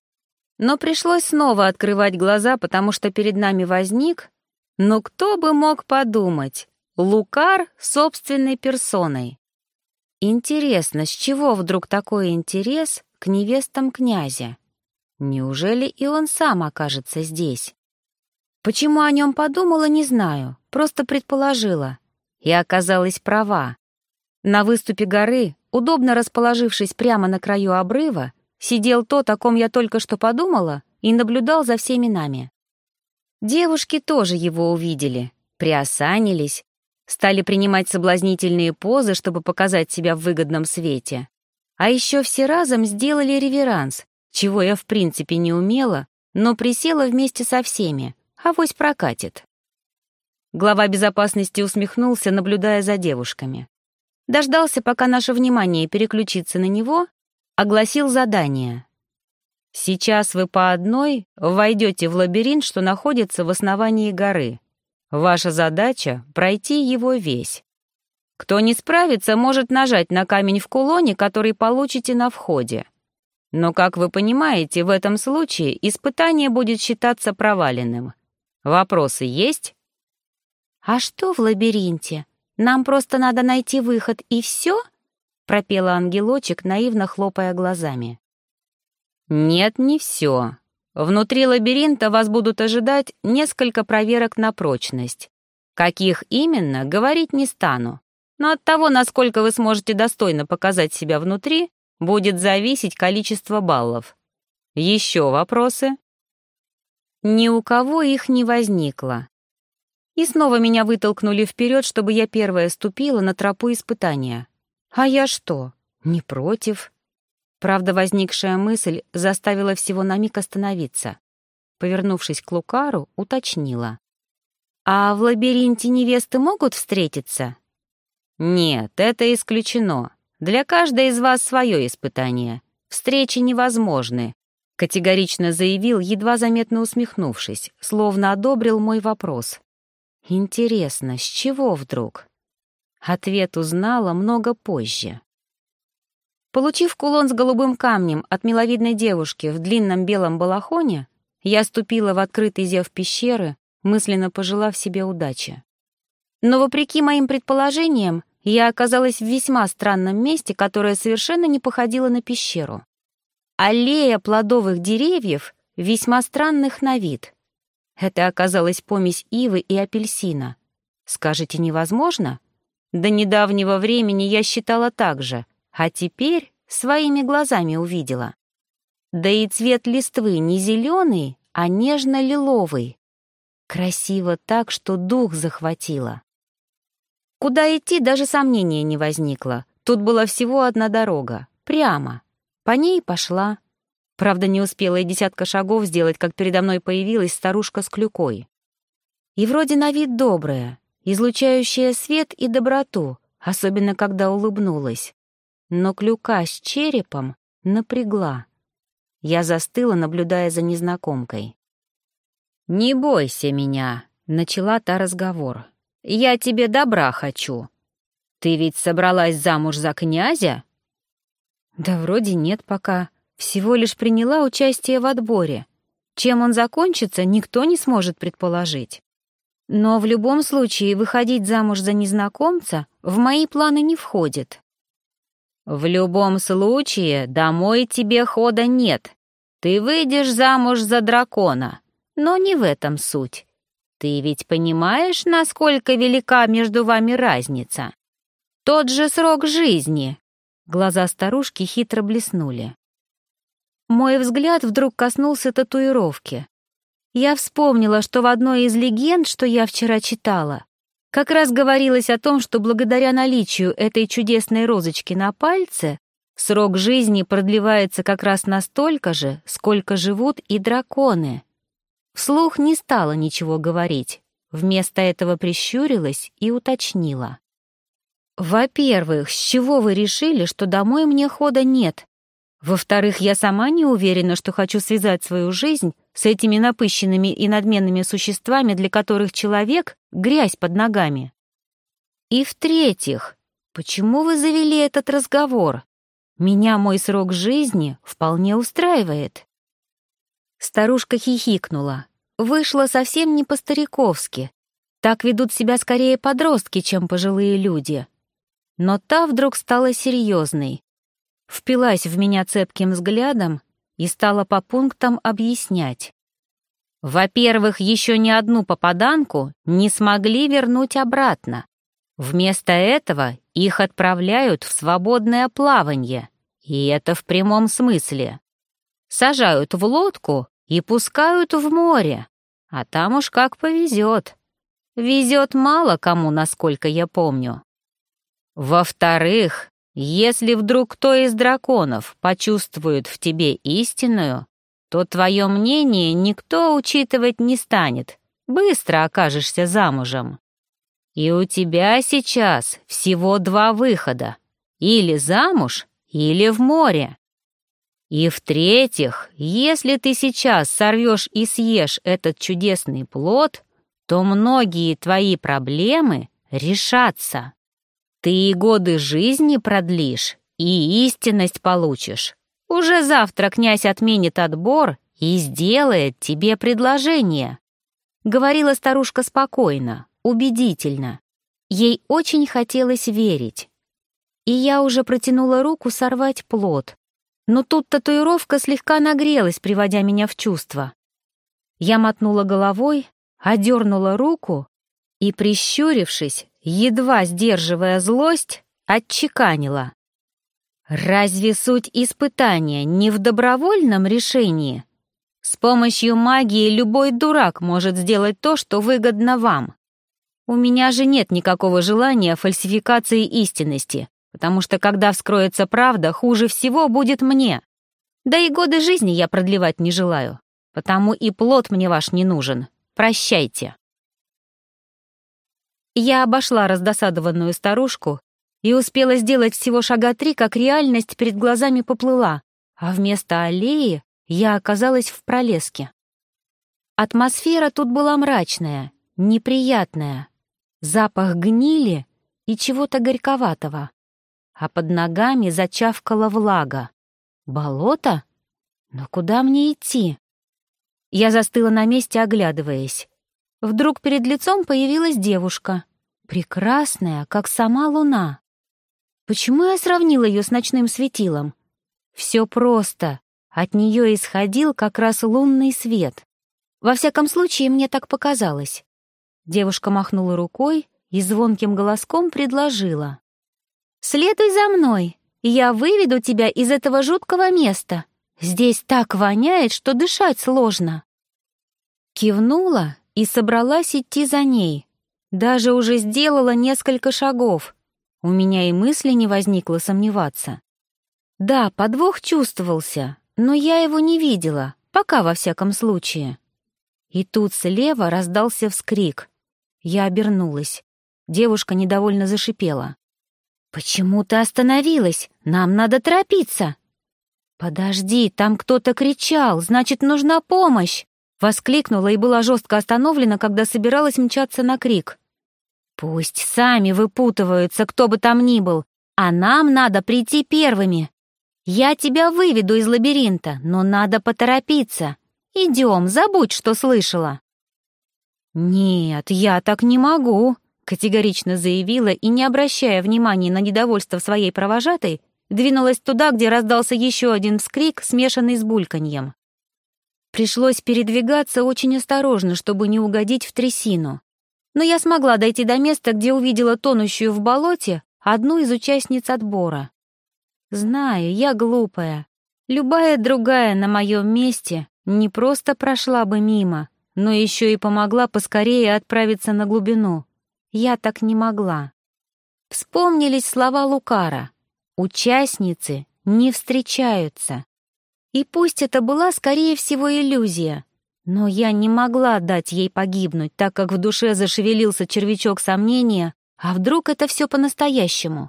Но пришлось снова открывать глаза, потому что перед нами возник, ну кто бы мог подумать, Лукар собственной персоной. Интересно, с чего вдруг такой интерес к невестам князя? Неужели и он сам окажется здесь? Почему о нем подумала, не знаю, просто предположила. И оказалась права. На выступе горы, удобно расположившись прямо на краю обрыва, сидел тот, о ком я только что подумала, и наблюдал за всеми нами. Девушки тоже его увидели, приосанились, стали принимать соблазнительные позы, чтобы показать себя в выгодном свете. А еще все разом сделали реверанс, чего я в принципе не умела, но присела вместе со всеми, авось прокатит. Глава безопасности усмехнулся, наблюдая за девушками. Дождался, пока наше внимание переключится на него, огласил задание. Сейчас вы по одной войдете в лабиринт, что находится в основании горы. Ваша задача — пройти его весь. Кто не справится, может нажать на камень в кулоне, который получите на входе. Но, как вы понимаете, в этом случае испытание будет считаться проваленным. Вопросы есть? «А что в лабиринте? Нам просто надо найти выход, и все?» — пропела ангелочек, наивно хлопая глазами. «Нет, не все. Внутри лабиринта вас будут ожидать несколько проверок на прочность. Каких именно, говорить не стану. но от того, насколько вы сможете достойно показать себя внутри, будет зависеть количество баллов. Еще вопросы?» Ни у кого их не возникло. И снова меня вытолкнули вперед, чтобы я первая ступила на тропу испытания. А я что, не против? Правда, возникшая мысль заставила всего на миг остановиться. Повернувшись к Лукару, уточнила. «А в лабиринте невесты могут встретиться?» «Нет, это исключено. Для каждой из вас свое испытание. Встречи невозможны», — категорично заявил, едва заметно усмехнувшись, словно одобрил мой вопрос. «Интересно, с чего вдруг?» Ответ узнала много позже. Получив кулон с голубым камнем от миловидной девушки в длинном белом балахоне, я ступила в открытый зев пещеры, мысленно пожелав себе удачи. Но, вопреки моим предположениям, я оказалась в весьма странном месте, которое совершенно не походило на пещеру. Аллея плодовых деревьев, весьма странных на вид. Это оказалась помесь ивы и апельсина. Скажете, невозможно? До недавнего времени я считала так же, а теперь своими глазами увидела. Да и цвет листвы не зеленый, а нежно-лиловый. Красиво так, что дух захватило. Куда идти, даже сомнения не возникло. Тут была всего одна дорога, прямо. По ней пошла. Правда, не успела и десятка шагов сделать, как передо мной появилась старушка с клюкой. И вроде на вид добрая, излучающая свет и доброту, особенно когда улыбнулась. Но клюка с черепом напрягла. Я застыла, наблюдая за незнакомкой. «Не бойся меня», — начала та разговор. «Я тебе добра хочу. Ты ведь собралась замуж за князя?» «Да вроде нет пока. Всего лишь приняла участие в отборе. Чем он закончится, никто не сможет предположить. Но в любом случае выходить замуж за незнакомца в мои планы не входит». «В любом случае домой тебе хода нет. Ты выйдешь замуж за дракона, но не в этом суть. Ты ведь понимаешь, насколько велика между вами разница? Тот же срок жизни». Глаза старушки хитро блеснули. Мой взгляд вдруг коснулся татуировки. Я вспомнила, что в одной из легенд, что я вчера читала, как раз говорилось о том, что благодаря наличию этой чудесной розочки на пальце срок жизни продлевается как раз настолько же, сколько живут и драконы. Вслух не стала ничего говорить, вместо этого прищурилась и уточнила. «Во-первых, с чего вы решили, что домой мне хода нет? Во-вторых, я сама не уверена, что хочу связать свою жизнь с этими напыщенными и надменными существами, для которых человек — грязь под ногами. И в-третьих, почему вы завели этот разговор? Меня мой срок жизни вполне устраивает». Старушка хихикнула. Вышла совсем не по-стариковски. Так ведут себя скорее подростки, чем пожилые люди. Но та вдруг стала серьезной. Впилась в меня цепким взглядом и стала по пунктам объяснять. Во-первых, еще ни одну попаданку не смогли вернуть обратно. Вместо этого их отправляют в свободное плавание, и это в прямом смысле. Сажают в лодку и пускают в море, а там уж как повезет. Везет мало кому, насколько я помню. Во-вторых, если вдруг кто из драконов почувствует в тебе истинную, то твое мнение никто учитывать не станет, быстро окажешься замужем. И у тебя сейчас всего 2 выхода — или замуж, или в море. И в-третьих, если ты сейчас сорвешь и съешь этот чудесный плод, то многие твои проблемы решатся. Ты и годы жизни продлишь, и истинность получишь. Уже завтра князь отменит отбор и сделает тебе предложение. Говорила старушка спокойно, убедительно. Ей очень хотелось верить. И я уже протянула руку сорвать плод. Но тут татуировка слегка нагрелась, приводя меня в чувство. Я мотнула головой, одернула руку и, прищурившись, едва сдерживая злость, отчеканила. «Разве суть испытания не в добровольном решении? С помощью магии любой дурак может сделать то, что выгодно вам. У меня же нет никакого желания фальсификации истинности, потому что когда вскроется правда, хуже всего будет мне. Да и годы жизни я продлевать не желаю, потому и плод мне ваш не нужен. Прощайте». Я обошла раздосадованную старушку и успела сделать всего шага 3, как реальность перед глазами поплыла, а вместо аллеи я оказалась в пролеске. Атмосфера тут была мрачная, неприятная, запах гнили и чего-то горьковатого, а под ногами зачавкала влага. Болото? Но куда мне идти? Я застыла на месте, оглядываясь. Вдруг перед лицом появилась девушка, прекрасная, как сама луна. Почему я сравнила ее с ночным светилом? Все просто. От нее исходил как раз лунный свет. Во всяком случае, мне так показалось. Девушка махнула рукой и звонким голоском предложила. «Следуй за мной, я выведу тебя из этого жуткого места. Здесь так воняет, что дышать сложно». Кивнула и собралась идти за ней. Даже уже сделала несколько шагов. У меня и мысли не возникло сомневаться. Да, подвох чувствовался, но я его не видела, пока во всяком случае. И тут слева раздался вскрик. Я обернулась. Девушка недовольно зашипела. «Почему ты остановилась? Нам надо торопиться!» «Подожди, там кто-то кричал, значит, нужна помощь!» Воскликнула и была жестко остановлена, когда собиралась мчаться на крик. «Пусть сами выпутываются, кто бы там ни был, а нам надо прийти первыми. Я тебя выведу из лабиринта, но надо поторопиться. Идем, забудь, что слышала». «Нет, я так не могу», — категорично заявила и, не обращая внимания на недовольство своей провожатой, двинулась туда, где раздался еще один вскрик, смешанный с бульканьем. Пришлось передвигаться очень осторожно, чтобы не угодить в трясину. Но я смогла дойти до места, где увидела тонущую в болоте одну из участниц отбора. Знаю, я глупая. Любая другая на моем месте не просто прошла бы мимо, но еще и помогла поскорее отправиться на глубину. Я так не могла. Вспомнились слова Лукара. Участницы не встречаются. И пусть это была, скорее всего, иллюзия, но я не могла дать ей погибнуть, так как в душе зашевелился червячок сомнения, а вдруг это все по-настоящему.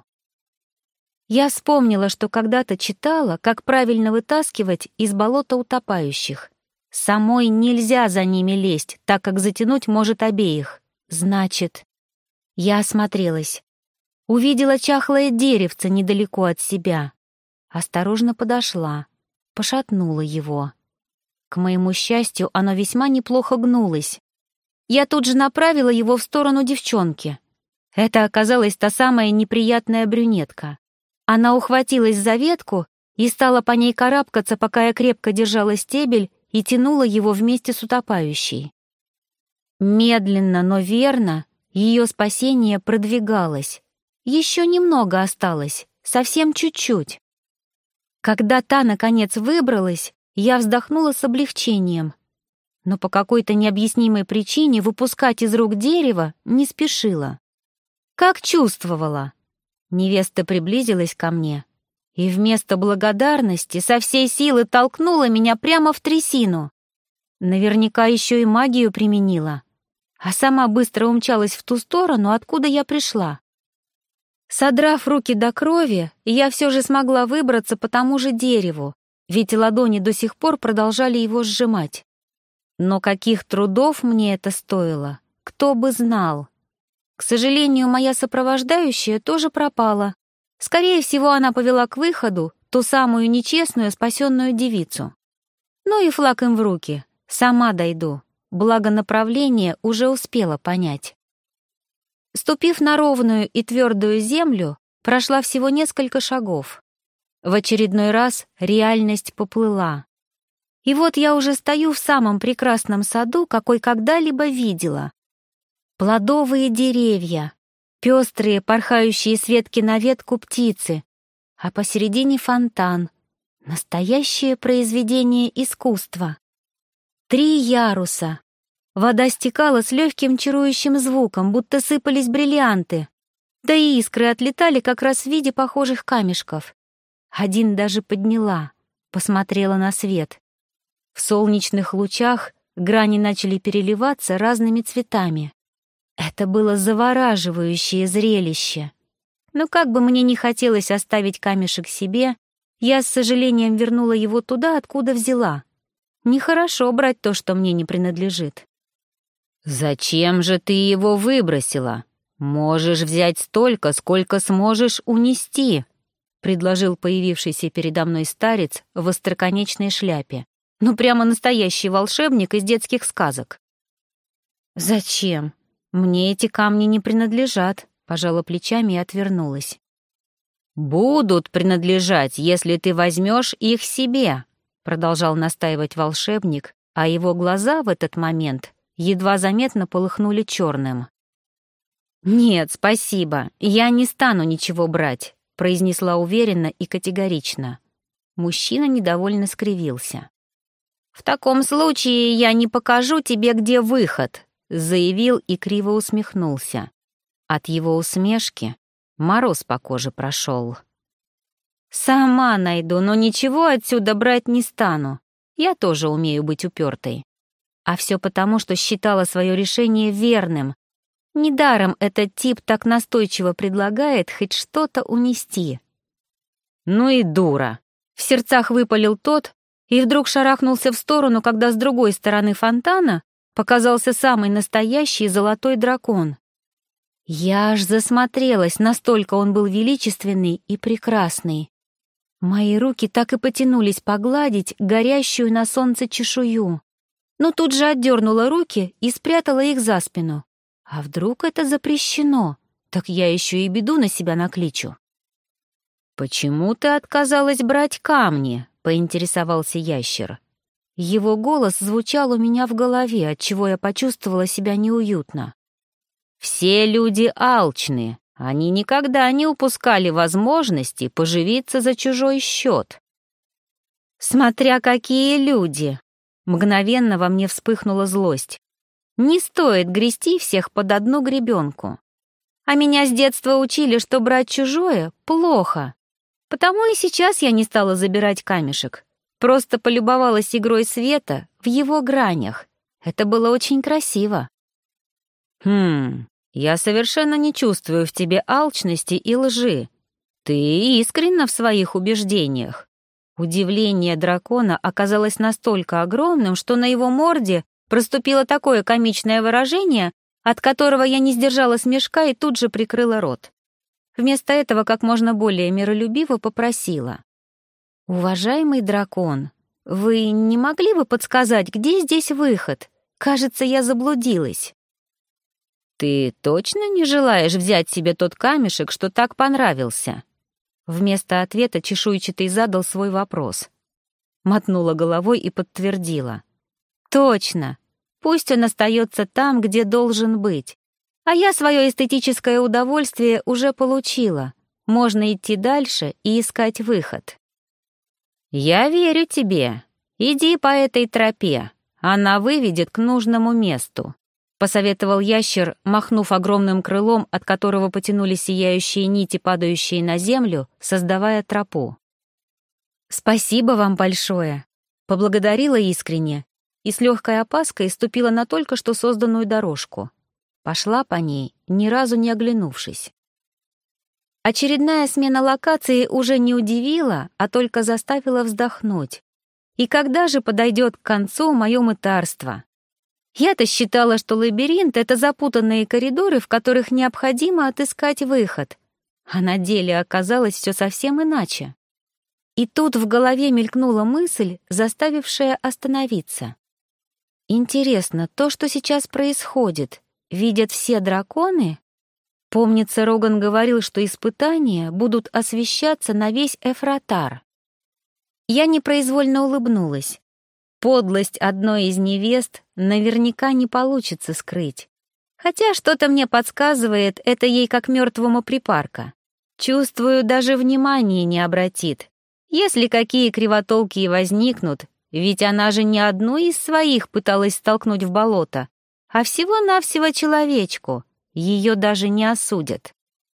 Я вспомнила, что когда-то читала, как правильно вытаскивать из болота утопающих. Самой нельзя за ними лезть, так как затянуть может обеих. Значит, я осмотрелась. Увидела чахлое деревце недалеко от себя. Осторожно подошла, пошатнула его. К моему счастью, оно весьма неплохо гнулось. Я тут же направила его в сторону девчонки. Это оказалась та самая неприятная брюнетка. Она ухватилась за ветку и стала по ней карабкаться, пока я крепко держала стебель и тянула его вместе с утопающей. Медленно, но верно ее спасение продвигалось. Еще немного осталось, совсем чуть-чуть. Когда та, наконец, выбралась, я вздохнула с облегчением. Но по какой-то необъяснимой причине выпускать из рук дерево не спешила. Как чувствовала. Невеста приблизилась ко мне и вместо благодарности со всей силы толкнула меня прямо в трясину. Наверняка еще и магию применила, а сама быстро умчалась в ту сторону, откуда я пришла. Содрав руки до крови, я все же смогла выбраться по тому же дереву, ведь ладони до сих пор продолжали его сжимать. Но каких трудов мне это стоило, кто бы знал. К сожалению, моя сопровождающая тоже пропала. Скорее всего, она повела к выходу ту самую нечестную спасенную девицу. Ну и флаг им в руки, сама дойду, благо направление уже успела понять. Ступив на ровную и твердую землю, прошла всего несколько шагов. В очередной раз реальность поплыла. И вот я уже стою в самом прекрасном саду, какой когда-либо видела. Плодовые деревья, пестрые, порхающие с ветки на ветку птицы, а посередине фонтан. Настоящее произведение искусства. 3 яруса. Вода стекала с легким чарующим звуком, будто сыпались бриллианты. Да и искры отлетали как раз в виде похожих камешков. Один даже подняла, посмотрела на свет. В солнечных лучах грани начали переливаться разными цветами. Это было завораживающее зрелище. Но как бы мне ни хотелось оставить камешек себе, я с сожалением вернула его туда, откуда взяла. Нехорошо брать то, что мне не принадлежит. «Зачем же ты его выбросила? Можешь взять столько, сколько сможешь унести», — предложил появившийся передо мной старец в остроконечной шляпе. Ну, прямо настоящий волшебник из детских сказок. «Зачем? Мне эти камни не принадлежат», — пожала плечами и отвернулась. «Будут принадлежать, если ты возьмешь их себе», — продолжал настаивать волшебник, а его глаза в этот момент едва заметно полыхнули черным. «Нет, спасибо, я не стану ничего брать», — произнесла уверенно и категорично. Мужчина недовольно скривился. «В таком случае я не покажу тебе, где выход», — заявил и криво усмехнулся. От его усмешки мороз по коже прошел. «Сама найду, но ничего отсюда брать не стану. Я тоже умею быть упертой. А все потому, что считала свое решение верным. Недаром этот тип так настойчиво предлагает хоть что-то унести». «Ну и дура!» — в сердцах выпалил тот и вдруг шарахнулся в сторону, когда с другой стороны фонтана показался самый настоящий золотой дракон. Я аж засмотрелась, настолько он был величественный и прекрасный. Мои руки так и потянулись погладить горящую на солнце чешую, но тут же отдернула руки и спрятала их за спину. А вдруг это запрещено? Так я еще и беду на себя накличу. «Почему ты отказалась брать камни?» — поинтересовался ящер. Его голос звучал у меня в голове, отчего я почувствовала себя неуютно. «Все люди алчны, они никогда не упускали возможности поживиться за чужой счет». «Смотря какие люди!» Мгновенно во мне вспыхнула злость. «Не стоит грести всех под одну гребенку. А меня с детства учили, что брать чужое — плохо. Потому и сейчас я не стала забирать камешек. Просто полюбовалась игрой света в его гранях. Это было очень красиво». Я совершенно не чувствую в тебе алчности и лжи. Ты искренна в своих убеждениях». Удивление дракона оказалось настолько огромным, что на его морде проступило такое комичное выражение, от которого я не сдержала смешка и тут же прикрыла рот. Вместо этого как можно более миролюбиво попросила: «Уважаемый дракон, вы не могли бы подсказать, где здесь выход? Кажется, я заблудилась». «Ты точно не желаешь взять себе тот камешек, что так понравился?» Вместо ответа чешуйчатый задал свой вопрос. Мотнула головой и подтвердила: «Точно! Пусть он остается там, где должен быть. А я свое эстетическое удовольствие уже получила. Можно идти дальше и искать выход». «Я верю тебе. Иди по этой тропе. Она выведет к нужному месту», — посоветовал ящер, махнув огромным крылом, от которого потянулись сияющие нити, падающие на землю, создавая тропу. «Спасибо вам большое», — поблагодарила искренне и с легкой опаской ступила на только что созданную дорожку. Пошла по ней, ни разу не оглянувшись. Очередная смена локации уже не удивила, а только заставила вздохнуть. И когда же подойдет к концу мое мытарство? Я-то считала, что лабиринт — это запутанные коридоры, в которых необходимо отыскать выход. А на деле оказалось все совсем иначе. И тут в голове мелькнула мысль, заставившая остановиться. Интересно, то, что сейчас происходит, видят все драконы? Помнится, Роган говорил, что испытания будут освещаться на весь Эфратар. Я непроизвольно улыбнулась. Подлость одной из невест наверняка не получится скрыть. Хотя что-то мне подсказывает, это ей как мертвому припарка. Чувствую, даже внимания не обратит. Если какие кривотолки и возникнут, ведь она же не одну из своих пыталась столкнуть в болото, а всего-навсего человечку. Ее даже не осудят.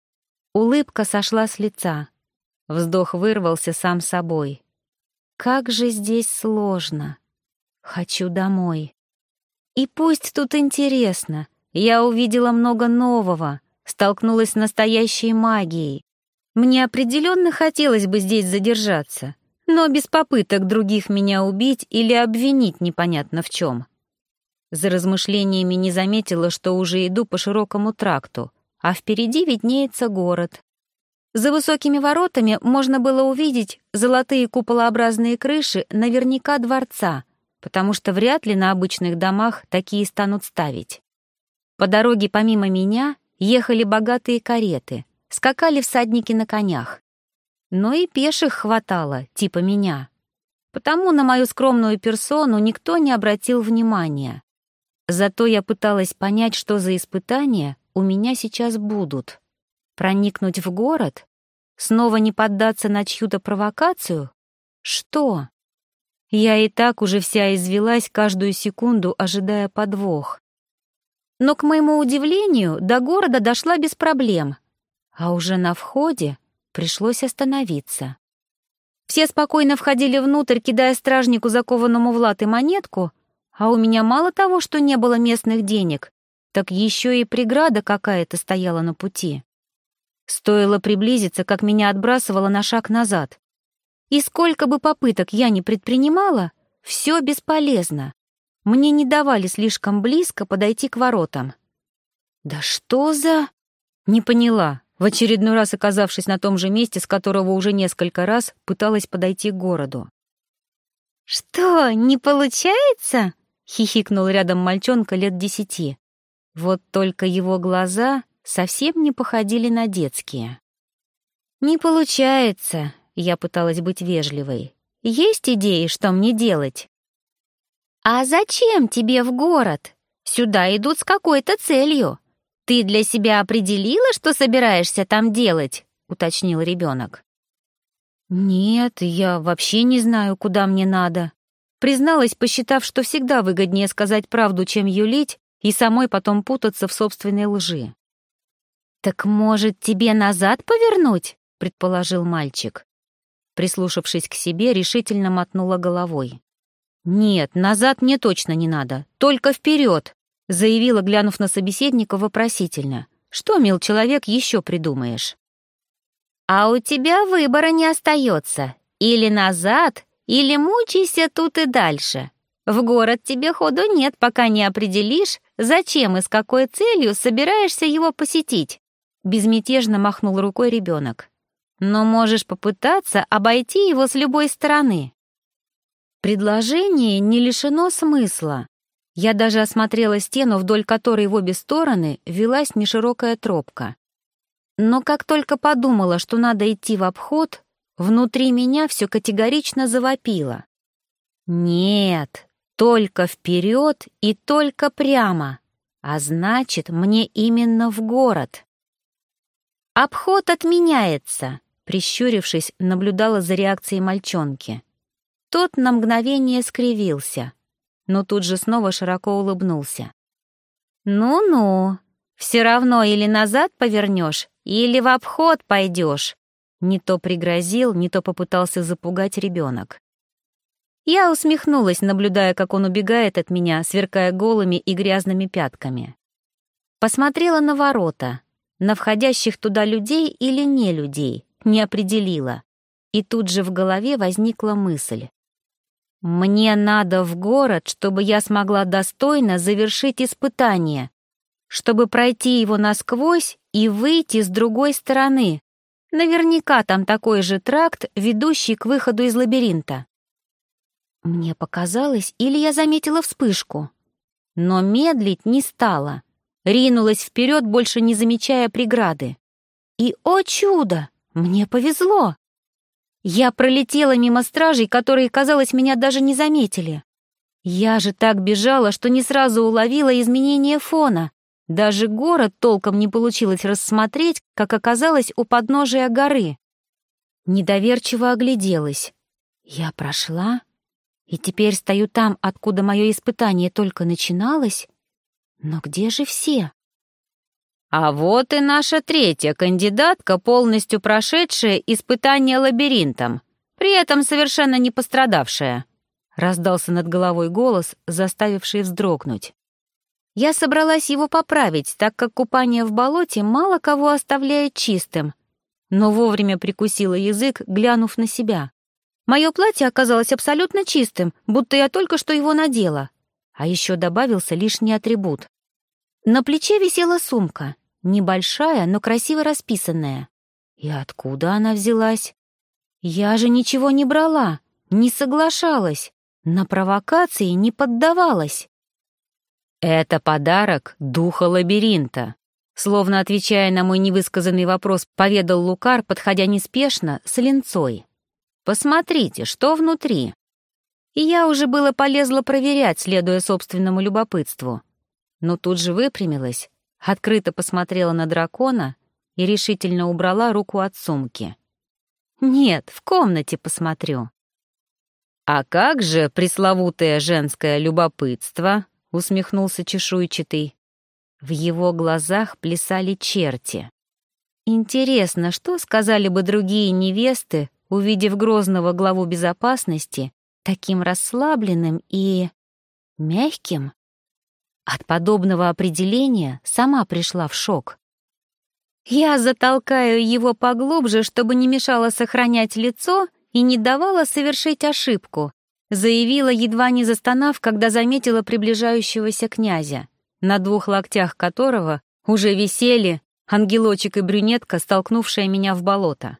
Улыбка сошла с лица. Вздох вырвался сам собой. Как же здесь сложно. Хочу домой. И пусть тут интересно. Я увидела много нового, столкнулась с настоящей магией. Мне определенно хотелось бы здесь задержаться, но без попыток других меня убить или обвинить непонятно в чем. За размышлениями не заметила, что уже иду по широкому тракту, а впереди виднеется город. За высокими воротами можно было увидеть золотые куполообразные крыши наверняка дворца, потому что вряд ли на обычных домах такие станут ставить. По дороге помимо меня ехали богатые кареты, скакали всадники на конях. Но и пеших хватало, типа меня. Потому на мою скромную персону никто не обратил внимания. Зато я пыталась понять, что за испытания у меня сейчас будут. Проникнуть в город? Снова не поддаться на чью-то провокацию? Что? Я и так уже вся извелась, каждую секунду ожидая подвох. Но, к моему удивлению, до города дошла без проблем. А уже на входе пришлось остановиться. Все спокойно входили внутрь, кидая стражнику, закованному в латы, монетку, а у меня мало того, что не было местных денег, так еще и преграда какая-то стояла на пути. Стоило приблизиться, как меня отбрасывало на шаг назад. И сколько бы попыток я ни предпринимала, все бесполезно. Мне не давали слишком близко подойти к воротам. Да что за... Не поняла, в очередной раз оказавшись на том же месте, с которого уже несколько раз пыталась подойти к городу. «Что, не получается?» — хихикнул рядом мальчонка лет 10. Вот только его глаза совсем не походили на детские. «Не получается», — я пыталась быть вежливой. «Есть идеи, что мне делать?» «А зачем тебе в город? Сюда идут с какой-то целью. Ты для себя определила, что собираешься там делать?» — уточнил ребенок. «Нет, я вообще не знаю, куда мне надо», — призналась, посчитав, что всегда выгоднее сказать правду, чем юлить, и самой потом путаться в собственной лжи. «Так, может, тебе назад повернуть?» — предположил мальчик. Прислушавшись к себе, решительно мотнула головой. «Нет, назад мне точно не надо, только вперед», — заявила, глянув на собеседника вопросительно. «Что, мил человек, еще придумаешь?» «А у тебя выбора не остается. Или назад, или мучайся тут и дальше. В город тебе ходу нет, пока не определишь, зачем и с какой целью собираешься его посетить», — безмятежно махнул рукой ребенок. «Но можешь попытаться обойти его с любой стороны». Предложение не лишено смысла. Я даже осмотрела стену, вдоль которой в обе стороны велась неширокая тропка. Но как только подумала, что надо идти в обход, внутри меня все категорично завопило. «Нет, только вперед и только прямо, а значит, мне именно в город». «Обход отменяется», — прищурившись, наблюдала за реакцией мальчонки. Тот на мгновение скривился, но тут же снова широко улыбнулся. «Ну-ну, все равно или назад повернешь, или в обход пойдешь», — не то пригрозил, не то попытался запугать ребенок. Я усмехнулась, наблюдая, как он убегает от меня, сверкая голыми и грязными пятками. Посмотрела на ворота, на входящих туда людей или не людей, не определила. И тут же в голове возникла мысль. Мне надо в город, чтобы я смогла достойно завершить испытание, чтобы пройти его насквозь и выйти с другой стороны. Наверняка там такой же тракт, ведущий к выходу из лабиринта. Мне показалось, или я заметила вспышку. Но медлить не стала. Ринулась вперед, больше не замечая преграды. И, о чудо, мне повезло! Я пролетела мимо стражей, которые, казалось, меня даже не заметили. Я же так бежала, что не сразу уловила изменение фона. Даже город толком не получилось рассмотреть, как оказалось у подножия горы. Недоверчиво огляделась. Я прошла, и теперь стою там, откуда мое испытание только начиналось. Но где же все? А вот и наша третья кандидатка, полностью прошедшая испытание лабиринтом, при этом совершенно не пострадавшая. Раздался над головой голос, заставивший вздрогнуть. Я собралась его поправить, так как купание в болоте мало кого оставляет чистым, но вовремя прикусила язык, глянув на себя. Мое платье оказалось абсолютно чистым, будто я только что его надела. А еще добавился лишний атрибут. На плече висела сумка, небольшая, но красиво расписанная. И откуда она взялась? Я же ничего не брала, не соглашалась, на провокации не поддавалась. «Это подарок духа лабиринта», словно отвечая на мой невысказанный вопрос, поведал Лукар, подходя неспешно, с линцой. «Посмотрите, что внутри». И я уже было полезла проверять, следуя собственному любопытству. Но тут же выпрямилась, открыто посмотрела на дракона и решительно убрала руку от сумки. «Нет, в комнате посмотрю». «А как же пресловутое женское любопытство?» — усмехнулся чешуйчатый. В его глазах плясали черти. Интересно, что сказали бы другие невесты, увидев грозного главу безопасности, таким расслабленным и мягким? От подобного определения сама пришла в шок. Я затолкаю его поглубже, чтобы не мешало сохранять лицо и не давала совершить ошибку, заявила, едва не застонав, когда заметила приближающегося князя, на 2 локтях которого уже висели ангелочек и брюнетка, столкнувшая меня в болото.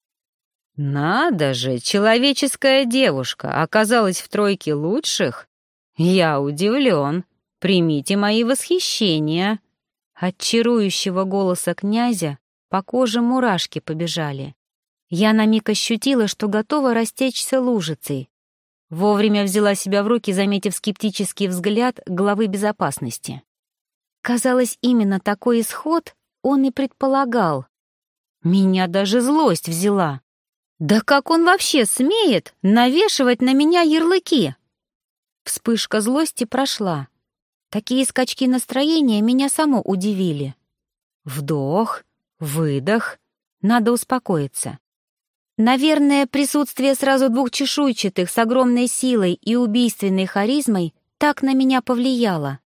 «Надо же, человеческая девушка оказалась в тройке лучших? Я удивлен. Примите мои восхищения». От чарующего голоса князя по коже мурашки побежали. Я на миг ощутила, что готова растечься лужицей. Вовремя взяла себя в руки, заметив скептический взгляд главы безопасности. Казалось, именно такой исход он и предполагал. Меня даже злость взяла. Да как он вообще смеет навешивать на меня ярлыки? Вспышка злости прошла. Такие скачки настроения меня само удивили. Вдох, выдох, надо успокоиться. Наверное, присутствие сразу 2 чешуйчатых с огромной силой и убийственной харизмой так на меня повлияло.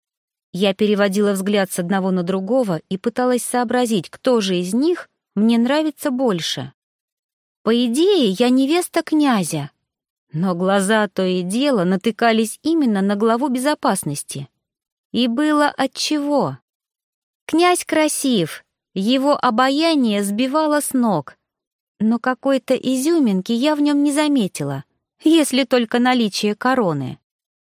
Я переводила взгляд с одного на другого и пыталась сообразить, кто же из них мне нравится больше. По идее, я невеста князя, но глаза то и дело натыкались именно на главу безопасности. И было отчего. Князь красив, его обаяние сбивало с ног, но какой-то изюминки я в нем не заметила, если только наличие короны.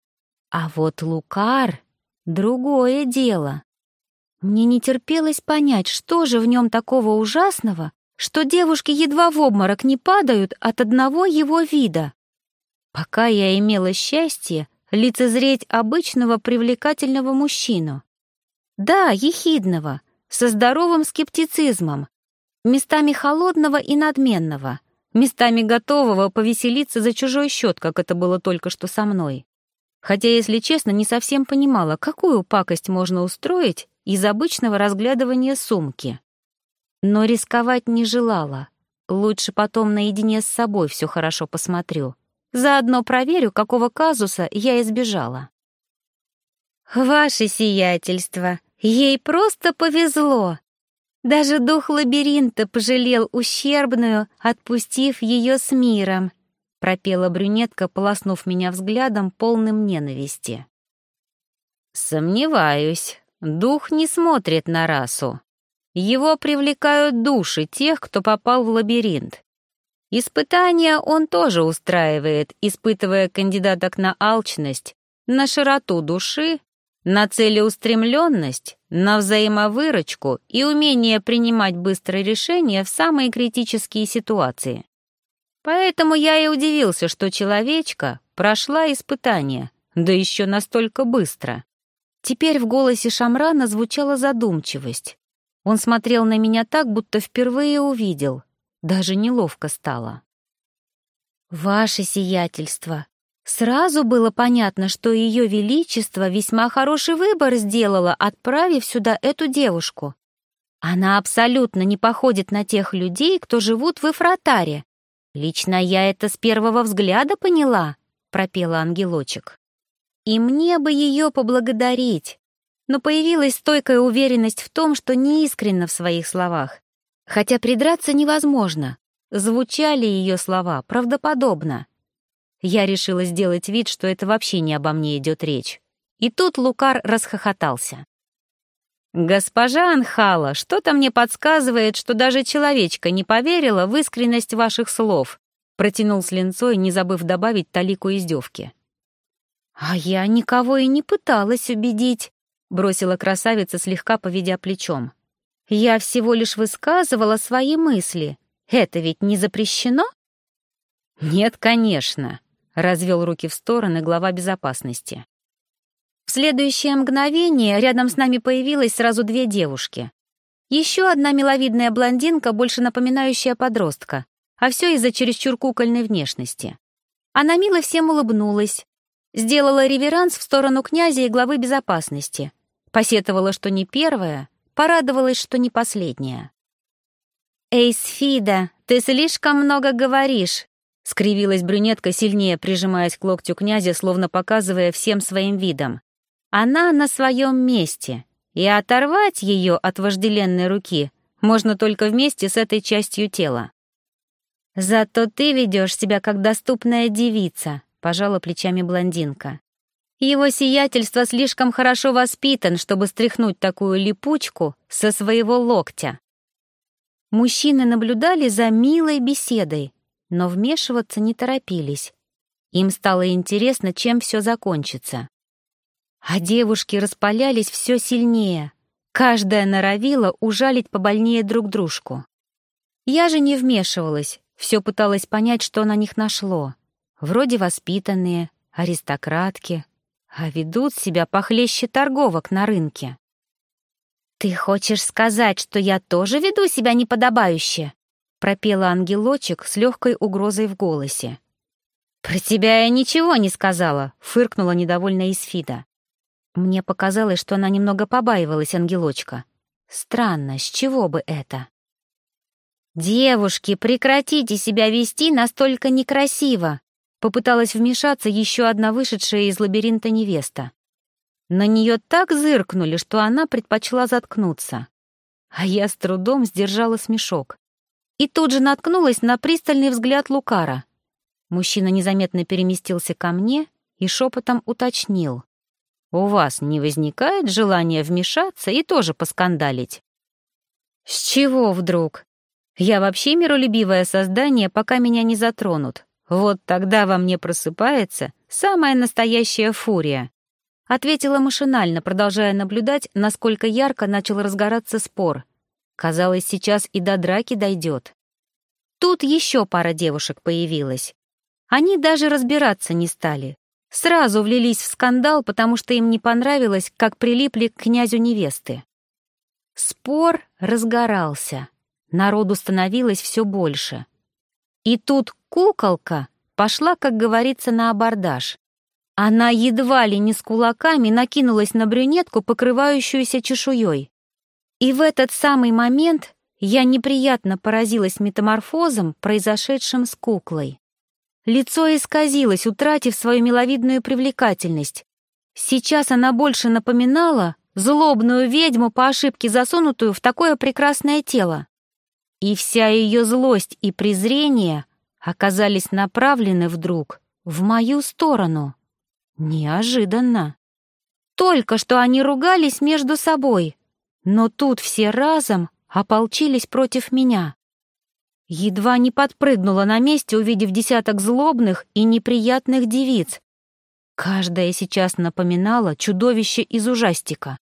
А вот Лукар — другое дело. Мне не терпелось понять, что же в нем такого ужасного, что девушки едва в обморок не падают от одного его вида. Пока я имела счастье лицезреть обычного привлекательного мужчину. Да, ехидного, со здоровым скептицизмом, местами холодного и надменного, местами готового повеселиться за чужой счет, как это было только что со мной. Хотя, если честно, не совсем понимала, какую пакость можно устроить из обычного разглядывания сумки. Но рисковать не желала. Лучше потом наедине с собой все хорошо посмотрю. Заодно проверю, какого казуса я избежала. «Ваше сиятельство, ей просто повезло. Даже дух лабиринта пожалел ущербную, отпустив ее с миром», пропела брюнетка, полоснув меня взглядом, полным ненависти. «Сомневаюсь, дух не смотрит на расу. Его привлекают души тех, кто попал в лабиринт. Испытания он тоже устраивает, испытывая кандидаток на алчность, на широту души, на целеустремленность, на взаимовыручку и умение принимать быстрые решения в самые критические ситуации. Поэтому я и удивился, что человечка прошла испытание, да еще настолько быстро. Теперь в голосе Шамрана звучала задумчивость. Он смотрел на меня так, будто впервые увидел. Даже неловко стало. «Ваше сиятельство, сразу было понятно, что Ее Величество весьма хороший выбор сделало, отправив сюда эту девушку. Она абсолютно не походит на тех людей, кто живут в Эфратаре. Лично я это с первого взгляда поняла», — пропела ангелочек. «И мне бы ее поблагодарить». Но появилась стойкая уверенность в том, что неискренна в своих словах. Хотя придраться невозможно. Звучали ее слова правдоподобно. Я решила сделать вид, что это вообще не обо мне идет речь. И тут Лукар расхохотался. «Госпожа Анхала, что-то мне подсказывает, что даже человечка не поверила в искренность ваших слов», протянул с линцой, не забыв добавить талику издевки. «А я никого и не пыталась убедить», бросила красавица, слегка поведя плечом. «Я всего лишь высказывала свои мысли. Это ведь не запрещено?» «Нет, конечно», — развел руки в стороны глава безопасности. В следующее мгновение рядом с нами появилось сразу две девушки. Еще одна миловидная блондинка, больше напоминающая подростка, а все из-за чересчур кукольной внешности. Она мило всем улыбнулась, сделала реверанс в сторону князя и главы безопасности, посетовала, что не первая, порадовалась, что не последняя. «Эйсфида, ты слишком много говоришь», — скривилась брюнетка, сильнее прижимаясь к локтю князя, словно показывая всем своим видом. «Она на своем месте, и оторвать ее от вожделенной руки можно только вместе с этой частью тела». «Зато ты ведешь себя как доступная девица», — пожала плечами блондинка. «Его сиятельство слишком хорошо воспитан, чтобы стряхнуть такую липучку со своего локтя». Мужчины наблюдали за милой беседой, но вмешиваться не торопились. Им стало интересно, чем все закончится. А девушки распалялись все сильнее. Каждая норовила ужалить побольнее друг дружку. Я же не вмешивалась, все пыталась понять, что на них нашло. Вроде воспитанные, аристократки, а ведут себя похлеще торговок на рынке. «Ты хочешь сказать, что я тоже веду себя неподобающе?» пропела ангелочек с легкой угрозой в голосе. «Про тебя я ничего не сказала», — фыркнула недовольная Исфида. Мне показалось, что она немного побаивалась ангелочка. Странно, с чего бы это? «Девушки, прекратите себя вести настолько некрасиво!» Попыталась вмешаться еще одна вышедшая из лабиринта невеста. На нее так зыркнули, что она предпочла заткнуться. А я с трудом сдержала смешок. И тут же наткнулась на пристальный взгляд Лукара. Мужчина незаметно переместился ко мне и шепотом уточнил. «У вас не возникает желания вмешаться и тоже поскандалить?» «С чего вдруг? Я вообще миролюбивое создание, пока меня не затронут. Вот тогда во мне просыпается самая настоящая фурия», ответила машинально, продолжая наблюдать, насколько ярко начал разгораться спор. Казалось, сейчас и до драки дойдет. Тут еще пара девушек появилась. Они даже разбираться не стали. Сразу влились в скандал, потому что им не понравилось, как прилипли к князю невесты. Спор разгорался. Народу становилось все больше. И тут куколка пошла, как говорится, на абордаж. Она едва ли не с кулаками накинулась на брюнетку, покрывающуюся чешуей. И в этот самый момент я неприятно поразилась метаморфозом, произошедшим с куклой. Лицо исказилось, утратив свою миловидную привлекательность. Сейчас она больше напоминала злобную ведьму, по ошибке засунутую в такое прекрасное тело. И вся ее злость и презрение оказались направлены вдруг в мою сторону. Неожиданно. Только что они ругались между собой, но тут все разом ополчились против меня. Едва не подпрыгнула на месте, увидев десяток злобных и неприятных девиц. Каждая сейчас напоминала чудовище из ужастика.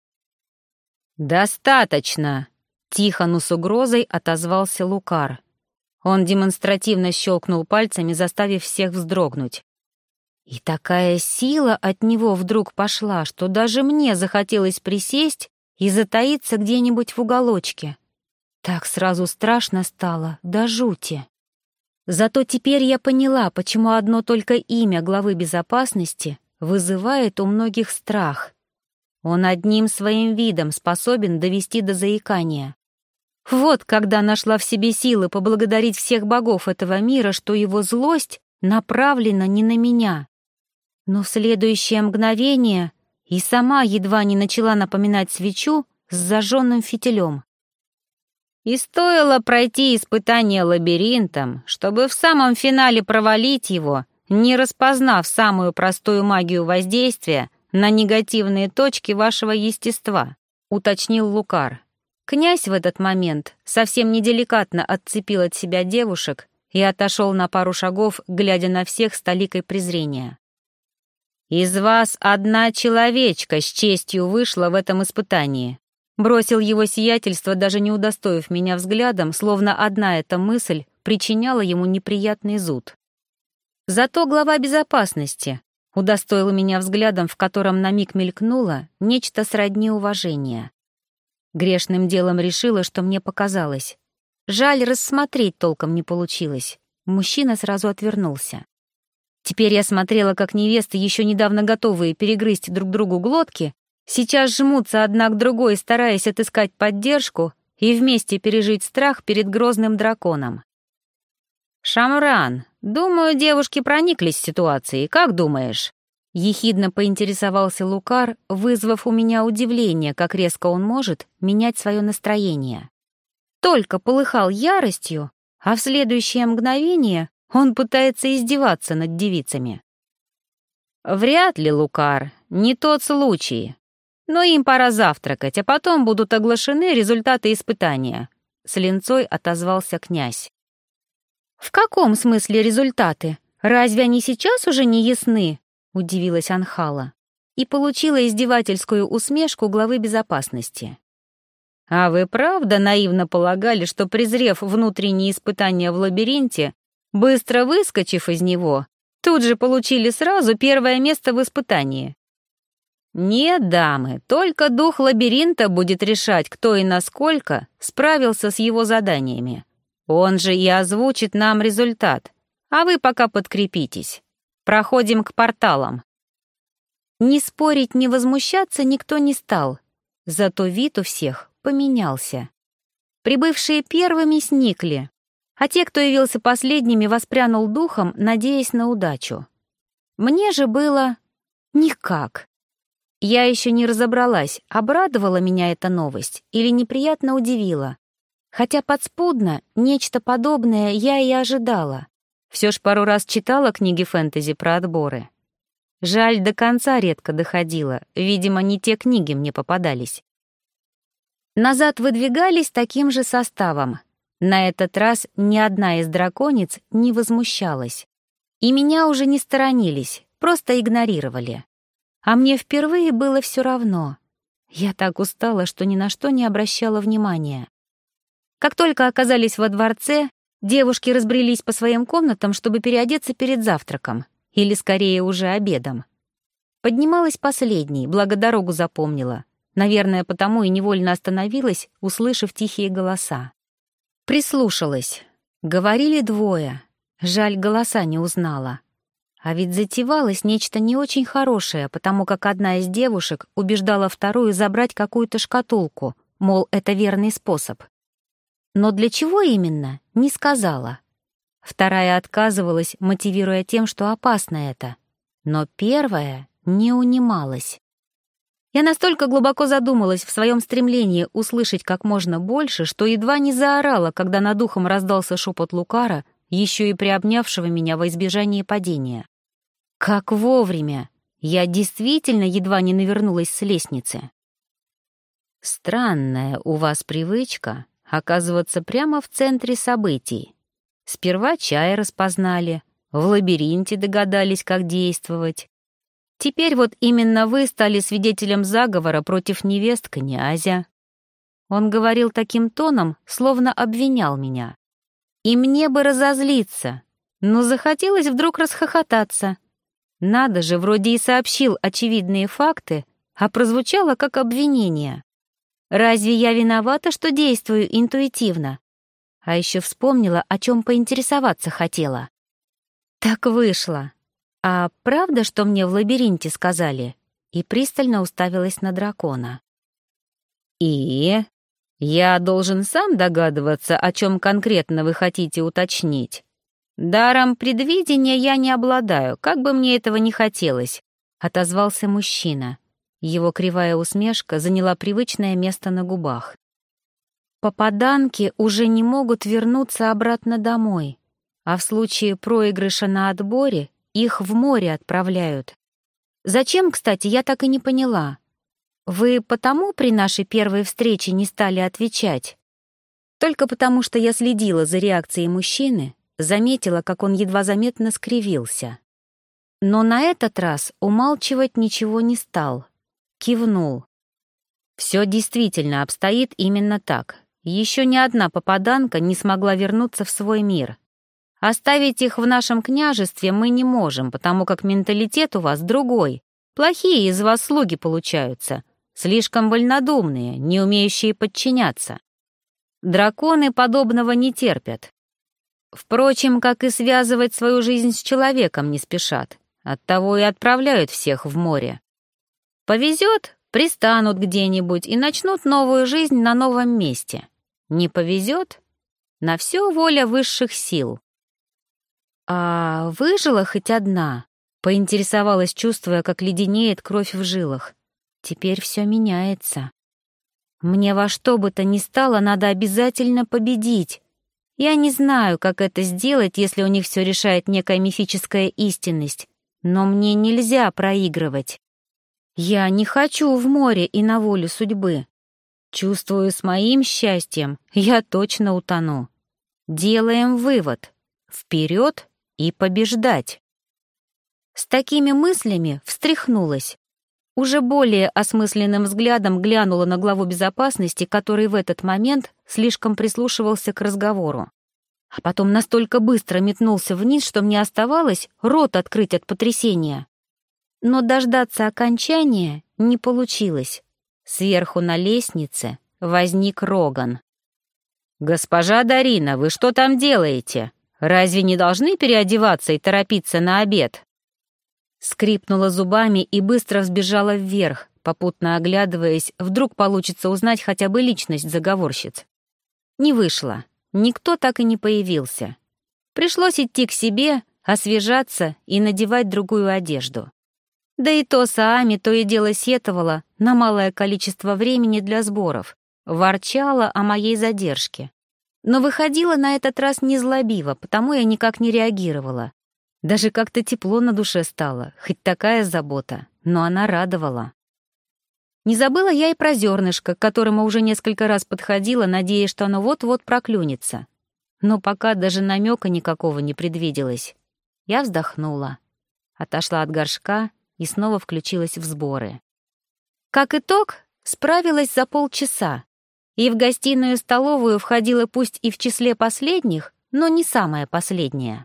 «Достаточно!» — тихо, но с угрозой отозвался Лукар. Он демонстративно щелкнул пальцами, заставив всех вздрогнуть. И такая сила от него вдруг пошла, что даже мне захотелось присесть и затаиться где-нибудь в уголочке. Так сразу страшно стало, до жути. Зато теперь я поняла, почему одно только имя главы безопасности вызывает у многих страх. Он одним своим видом способен довести до заикания. Вот когда нашла в себе силы поблагодарить всех богов этого мира, что его злость направлена не на меня. Но в следующее мгновение и сама едва не начала напоминать свечу с зажженным фитилем. И стоило пройти испытание лабиринтом, чтобы в самом финале провалить его, не распознав самую простую магию воздействия на негативные точки вашего естества, уточнил Лукар. Князь в этот момент совсем неделикатно отцепил от себя девушек и отошел на пару шагов, глядя на всех с толикой презрения. «Из вас одна человечка с честью вышла в этом испытании», бросил его сиятельство, даже не удостоив меня взглядом, словно одна эта мысль причиняла ему неприятный зуд. Зато глава безопасности удостоил меня взглядом, в котором на миг мелькнуло нечто сродни уважения. Грешным делом решила, что мне показалось. Жаль, рассмотреть толком не получилось. Мужчина сразу отвернулся. Теперь я смотрела, как невесты, еще недавно готовые перегрызть друг другу глотки, сейчас жмутся одна к другой, стараясь отыскать поддержку и вместе пережить страх перед грозным драконом. «Шамран, думаю, девушки прониклись ситуацией, как думаешь?» Ехидно поинтересовался Лукар, вызвав у меня удивление, как резко он может менять свое настроение. Только полыхал яростью, а в следующее мгновение он пытается издеваться над девицами. «Вряд ли, Лукар, не тот случай. Но им пора завтракать, а потом будут оглашены результаты испытания», — с линцой отозвался князь. «В каком смысле результаты? Разве они сейчас уже не ясны?» — удивилась Анхала и получила издевательскую усмешку главы безопасности. «А вы правда наивно полагали, что, презрев внутренние испытания в лабиринте, быстро выскочив из него, тут же получили сразу первое место в испытании? Нет, дамы, только дух лабиринта будет решать, кто и насколько справился с его заданиями. Он же и озвучит нам результат, а вы пока подкрепитесь. Проходим к порталам». Ни спорить, ни возмущаться никто не стал, зато вид у всех поменялся. Прибывшие первыми сникли, а те, кто явился последними, воспрянул духом, надеясь на удачу. Мне же было никак. Я еще не разобралась, обрадовала меня эта новость или неприятно удивила. Хотя подспудно нечто подобное я и ожидала. Все ж пару раз читала книги фэнтези про отборы. Жаль, до конца редко доходила, видимо, не те книги мне попадались. Назад выдвигались таким же составом. На этот раз ни одна из дракониц не возмущалась. И меня уже не сторонились, просто игнорировали. А мне впервые было все равно. Я так устала, что ни на что не обращала внимания. Как только оказались во дворце, девушки разбрелись по своим комнатам, чтобы переодеться перед завтраком, или скорее уже обедом. Поднималась последней, благо дорогу запомнила. Наверное, потому и невольно остановилась, услышав тихие голоса. Прислушалась. Говорили двое. Жаль, голоса не узнала. А ведь затевалось нечто не очень хорошее, потому как одна из девушек убеждала вторую забрать какую-то шкатулку, мол, это верный способ. Но для чего именно, не сказала. Вторая отказывалась, мотивируя тем, что опасно это. Но первая не унималась. Я настолько глубоко задумалась в своем стремлении услышать как можно больше, что едва не заорала, когда над ухом раздался шепот Лукара, еще и приобнявшего меня во избежание падения. Как вовремя! Я действительно едва не навернулась с лестницы. Странная у вас привычка оказываться прямо в центре событий. Сперва чай распознали, в лабиринте догадались, как действовать. Теперь вот именно вы стали свидетелем заговора против невест князя. Он говорил таким тоном, словно обвинял меня. И мне бы разозлиться, но захотелось вдруг расхохотаться. Надо же, вроде и сообщил очевидные факты, а прозвучало как обвинение. Разве я виновата, что действую интуитивно? А еще вспомнила, о чем поинтересоваться хотела. Так вышло. А правда, что мне в лабиринте сказали? И пристально уставилась на дракона. И? Я должен сам догадываться, о чем конкретно вы хотите уточнить. Даром предвидения я не обладаю, как бы мне этого не хотелось, отозвался мужчина. Его кривая усмешка заняла привычное место на губах. Попаданки уже не могут вернуться обратно домой, а в случае проигрыша на отборе их в море отправляют. Зачем, кстати, я так и не поняла. Вы потому при нашей первой встрече не стали отвечать? Только потому, что я следила за реакцией мужчины, заметила, как он едва заметно скривился. Но на этот раз умалчивать ничего не стал. Кивнул. Все действительно обстоит именно так. Еще ни одна попаданка не смогла вернуться в свой мир. Оставить их в нашем княжестве мы не можем, потому как менталитет у вас другой. Плохие из вас слуги получаются. Слишком вольнодумные, не умеющие подчиняться. Драконы подобного не терпят. Впрочем, как и связывать свою жизнь с человеком не спешат. Оттого и отправляют всех в море. Повезет, пристанут где-нибудь и начнут новую жизнь на новом месте. Не повезет, на все воля высших сил. «А выжила хоть одна?» — поинтересовалась, чувствуя, как леденеет кровь в жилах. «Теперь все меняется. Мне во что бы то ни стало надо обязательно победить. Я не знаю, как это сделать, если у них все решает некая мифическая истинность, но мне нельзя проигрывать. Я не хочу в море и на волю судьбы. Чувствую, с моим счастьем я точно утону. Делаем вывод. Вперед и побеждать». С такими мыслями встряхнулась. Уже более осмысленным взглядом глянула на главу безопасности, который в этот момент слишком прислушивался к разговору. А потом настолько быстро метнулся вниз, что мне оставалось рот открыть от потрясения. Но дождаться окончания не получилось. Сверху на лестнице возник Роган. «Госпожа Дарина, вы что там делаете? Разве не должны переодеваться и торопиться на обед?» Скрипнула зубами и быстро взбежала вверх, попутно оглядываясь, вдруг получится узнать хотя бы личность заговорщиц. Не вышло, никто так и не появился. Пришлось идти к себе, освежаться и надевать другую одежду. Да и то Саами то и дело сетовала на малое количество времени для сборов, ворчала о моей задержке. Но выходила на этот раз незлобиво, потому я никак не реагировала. Даже как-то тепло на душе стало, хоть такая забота, но она радовала. Не забыла я и про зернышко, к которому уже несколько раз подходила, надеясь, что оно вот-вот проклюнется. Но пока даже намека никакого не предвиделось. Я вздохнула, отошла от горшка и снова включилась в сборы. Как итог, справилась за полчаса, и в гостиную-столовую входила пусть и в числе последних, но не самая последняя.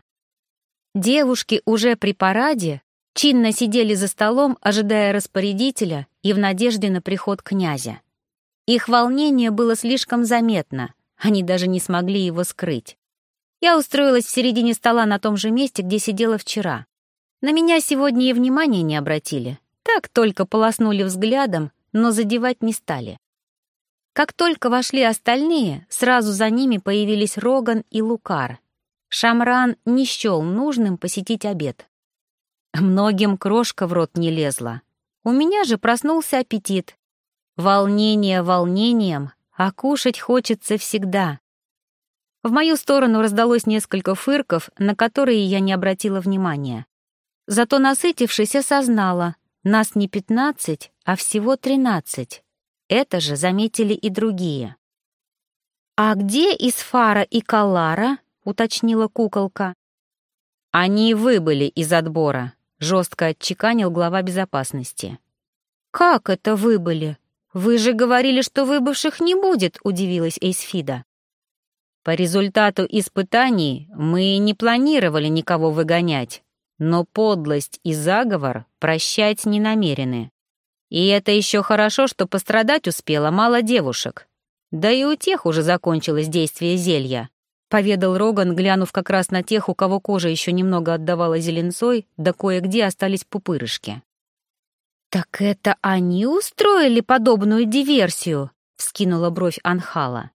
Девушки уже при параде чинно сидели за столом, ожидая распорядителя и в надежде на приход князя. Их волнение было слишком заметно, они даже не смогли его скрыть. Я устроилась в середине стола на том же месте, где сидела вчера. На меня сегодня и внимания не обратили, так только полоснули взглядом, но задевать не стали. Как только вошли остальные, сразу за ними появились Роган и Лукар. Шамран не счел нужным посетить обед. Многим крошка в рот не лезла. У меня же проснулся аппетит. Волнение волнением, а кушать хочется всегда. В мою сторону раздалось несколько фырков, на которые я не обратила внимания. Зато, насытившись, осознала, нас не 15, а всего 13. Это же заметили и другие. «А где Исфара и Калара?» — уточнила куколка. «Они выбыли из отбора», — жестко отчеканил глава безопасности. «Как это выбыли? Вы же говорили, что выбывших не будет», — удивилась Эйсфида. «По результату испытаний мы не планировали никого выгонять. но подлость и заговор прощать не намерены. И это еще хорошо, что пострадать успело мало девушек. Да и у тех уже закончилось действие зелья, поведал Роган, глянув как раз на тех, у кого кожа еще немного отдавала зеленцой, да кое-где остались пупырышки. «Так это они устроили подобную диверсию?» — вскинула бровь Анхала.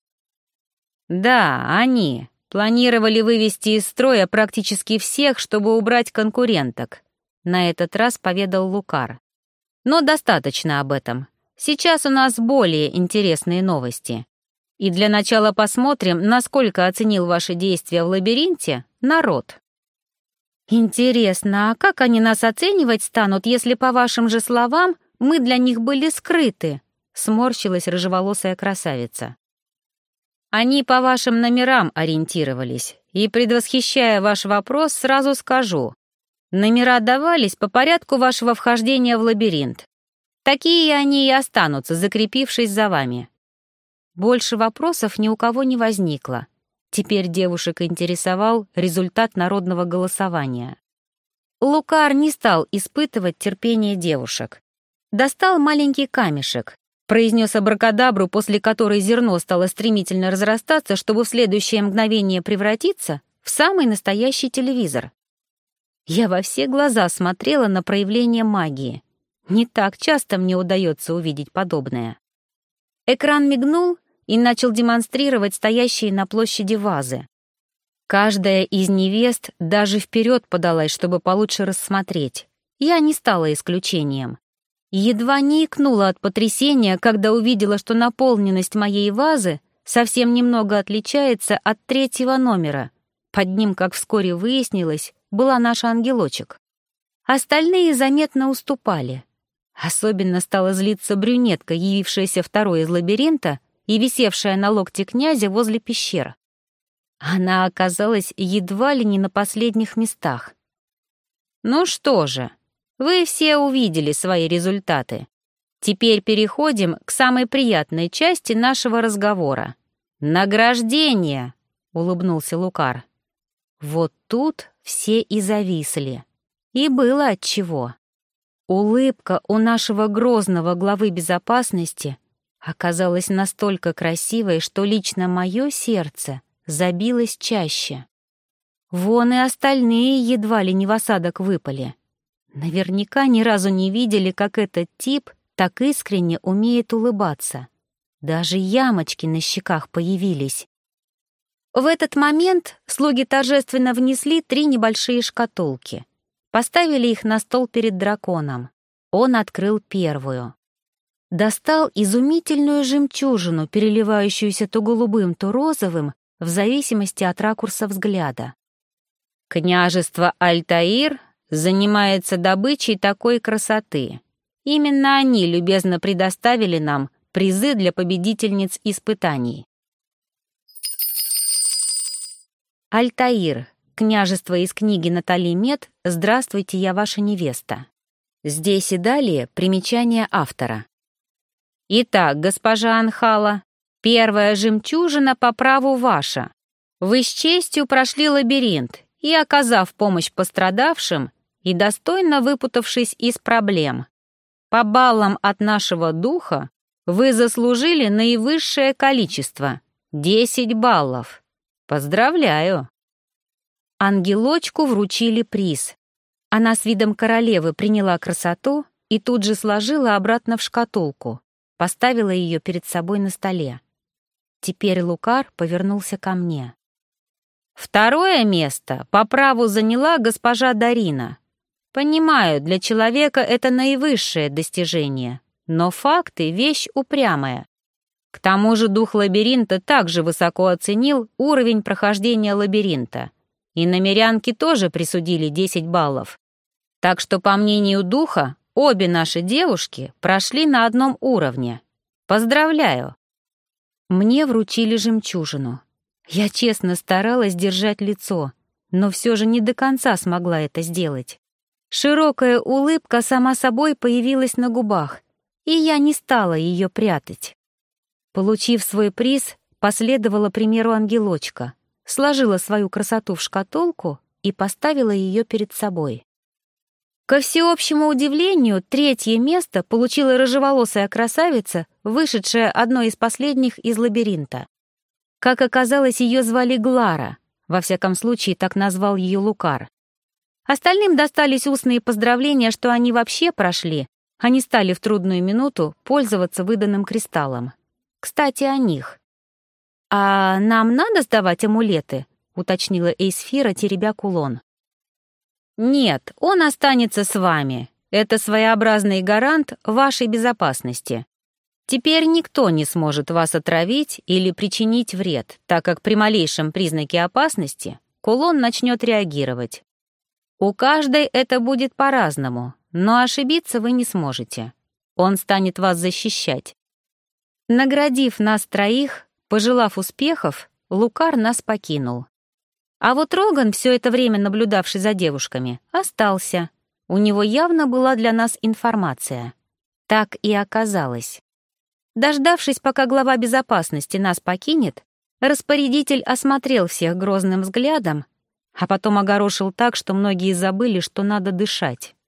«Да, они. Планировали вывести из строя практически всех, чтобы убрать конкуренток», — на этот раз поведал Лукар. «Но достаточно об этом. Сейчас у нас более интересные новости. И для начала посмотрим, насколько оценил ваши действия в лабиринте народ». «Интересно, а как они нас оценивать станут, если, по вашим же словам, мы для них были скрыты?» — сморщилась рыжеволосая красавица. «Они по вашим номерам ориентировались, и, предвосхищая ваш вопрос, сразу скажу. Номера давались по порядку вашего вхождения в лабиринт. Такие они и останутся, закрепившись за вами». Больше вопросов ни у кого не возникло. Теперь девушек интересовал результат народного голосования. Лукар не стал испытывать терпение девушек. Достал маленький камешек, произнес абракадабру, после которой зерно стало стремительно разрастаться, чтобы в следующее мгновение превратиться в самый настоящий телевизор. Я во все глаза смотрела на проявление магии. Не так часто мне удается увидеть подобное. Экран мигнул и начал демонстрировать стоящие на площади вазы. Каждая из невест даже вперед подалась, чтобы получше рассмотреть. Я не стала исключением. Едва не икнула от потрясения, когда увидела, что наполненность моей вазы совсем немного отличается от 3-го номера. Под ним, как вскоре выяснилось, была наша ангелочек. Остальные заметно уступали. Особенно стала злиться брюнетка, явившаяся второй из лабиринта и висевшая на локте князя возле пещер. Она оказалась едва ли не на последних местах. «Ну что же, вы все увидели свои результаты. Теперь переходим к самой приятной части нашего разговора. Награждение!» — улыбнулся Лукар. Вот тут все и зависли. И было отчего. Улыбка у нашего грозного главы безопасности оказалась настолько красивой, что лично мое сердце забилось чаще. Вон и остальные едва ли не в осадок выпали. Наверняка ни разу не видели, как этот тип так искренне умеет улыбаться. Даже ямочки на щеках появились. В этот момент слуги торжественно внесли 3 небольшие шкатулки. Поставили их на стол перед драконом. Он открыл первую. Достал изумительную жемчужину, переливающуюся то голубым, то розовым, в зависимости от ракурса взгляда. «Княжество Альтаир занимается добычей такой красоты. Именно они любезно предоставили нам призы для победительниц испытаний». Альтаир, княжество из книги Натали Мед «Здравствуйте, я ваша невеста». Здесь и далее примечание автора. «Итак, госпожа Анхала, первая жемчужина по праву ваша. Вы с честью прошли лабиринт и, оказав помощь пострадавшим, и достойно выпутавшись из проблем. По баллам от нашего духа вы заслужили наивысшее количество — 10 баллов. Поздравляю!» Ангелочку вручили приз. Она с видом королевы приняла красоту и тут же сложила обратно в шкатулку, поставила ее перед собой на столе. Теперь Лукар повернулся ко мне. «Второе место по праву заняла госпожа Дарина. Понимаю, для человека это наивысшее достижение, но факты — вещь упрямая. К тому же дух лабиринта также высоко оценил уровень прохождения лабиринта, и намерянки тоже присудили 10 баллов. Так что, по мнению духа, обе наши девушки прошли на одном уровне. Поздравляю!» Мне вручили жемчужину. Я честно старалась держать лицо, но все же не до конца смогла это сделать. Широкая улыбка сама собой появилась на губах, и я не стала ее прятать. Получив свой приз, последовала примеру ангелочка, сложила свою красоту в шкатулку и поставила ее перед собой. Ко всеобщему удивлению, третье место получила рыжеволосая красавица, вышедшая одной из последних из лабиринта. Как оказалось, ее звали Глара, во всяком случае, так назвал ее Лукар. Остальным достались устные поздравления, что они вообще прошли, а не стали в трудную минуту пользоваться выданным кристаллом. Кстати, о них. «А нам надо сдавать амулеты?» — уточнила Эйсфира, теребя кулон. «Нет, он останется с вами. Это своеобразный гарант вашей безопасности. Теперь никто не сможет вас отравить или причинить вред, так как при малейшем признаке опасности кулон начнет реагировать. У каждой это будет по-разному, но ошибиться вы не сможете. Он станет вас защищать». Наградив нас троих, пожелав успехов, Лукар нас покинул. А вот Роган, все это время наблюдавший за девушками, остался. У него явно была для нас информация. Так и оказалось. Дождавшись, пока глава безопасности нас покинет, распорядитель осмотрел всех грозным взглядом, а потом огорошил так, что многие забыли, что надо дышать.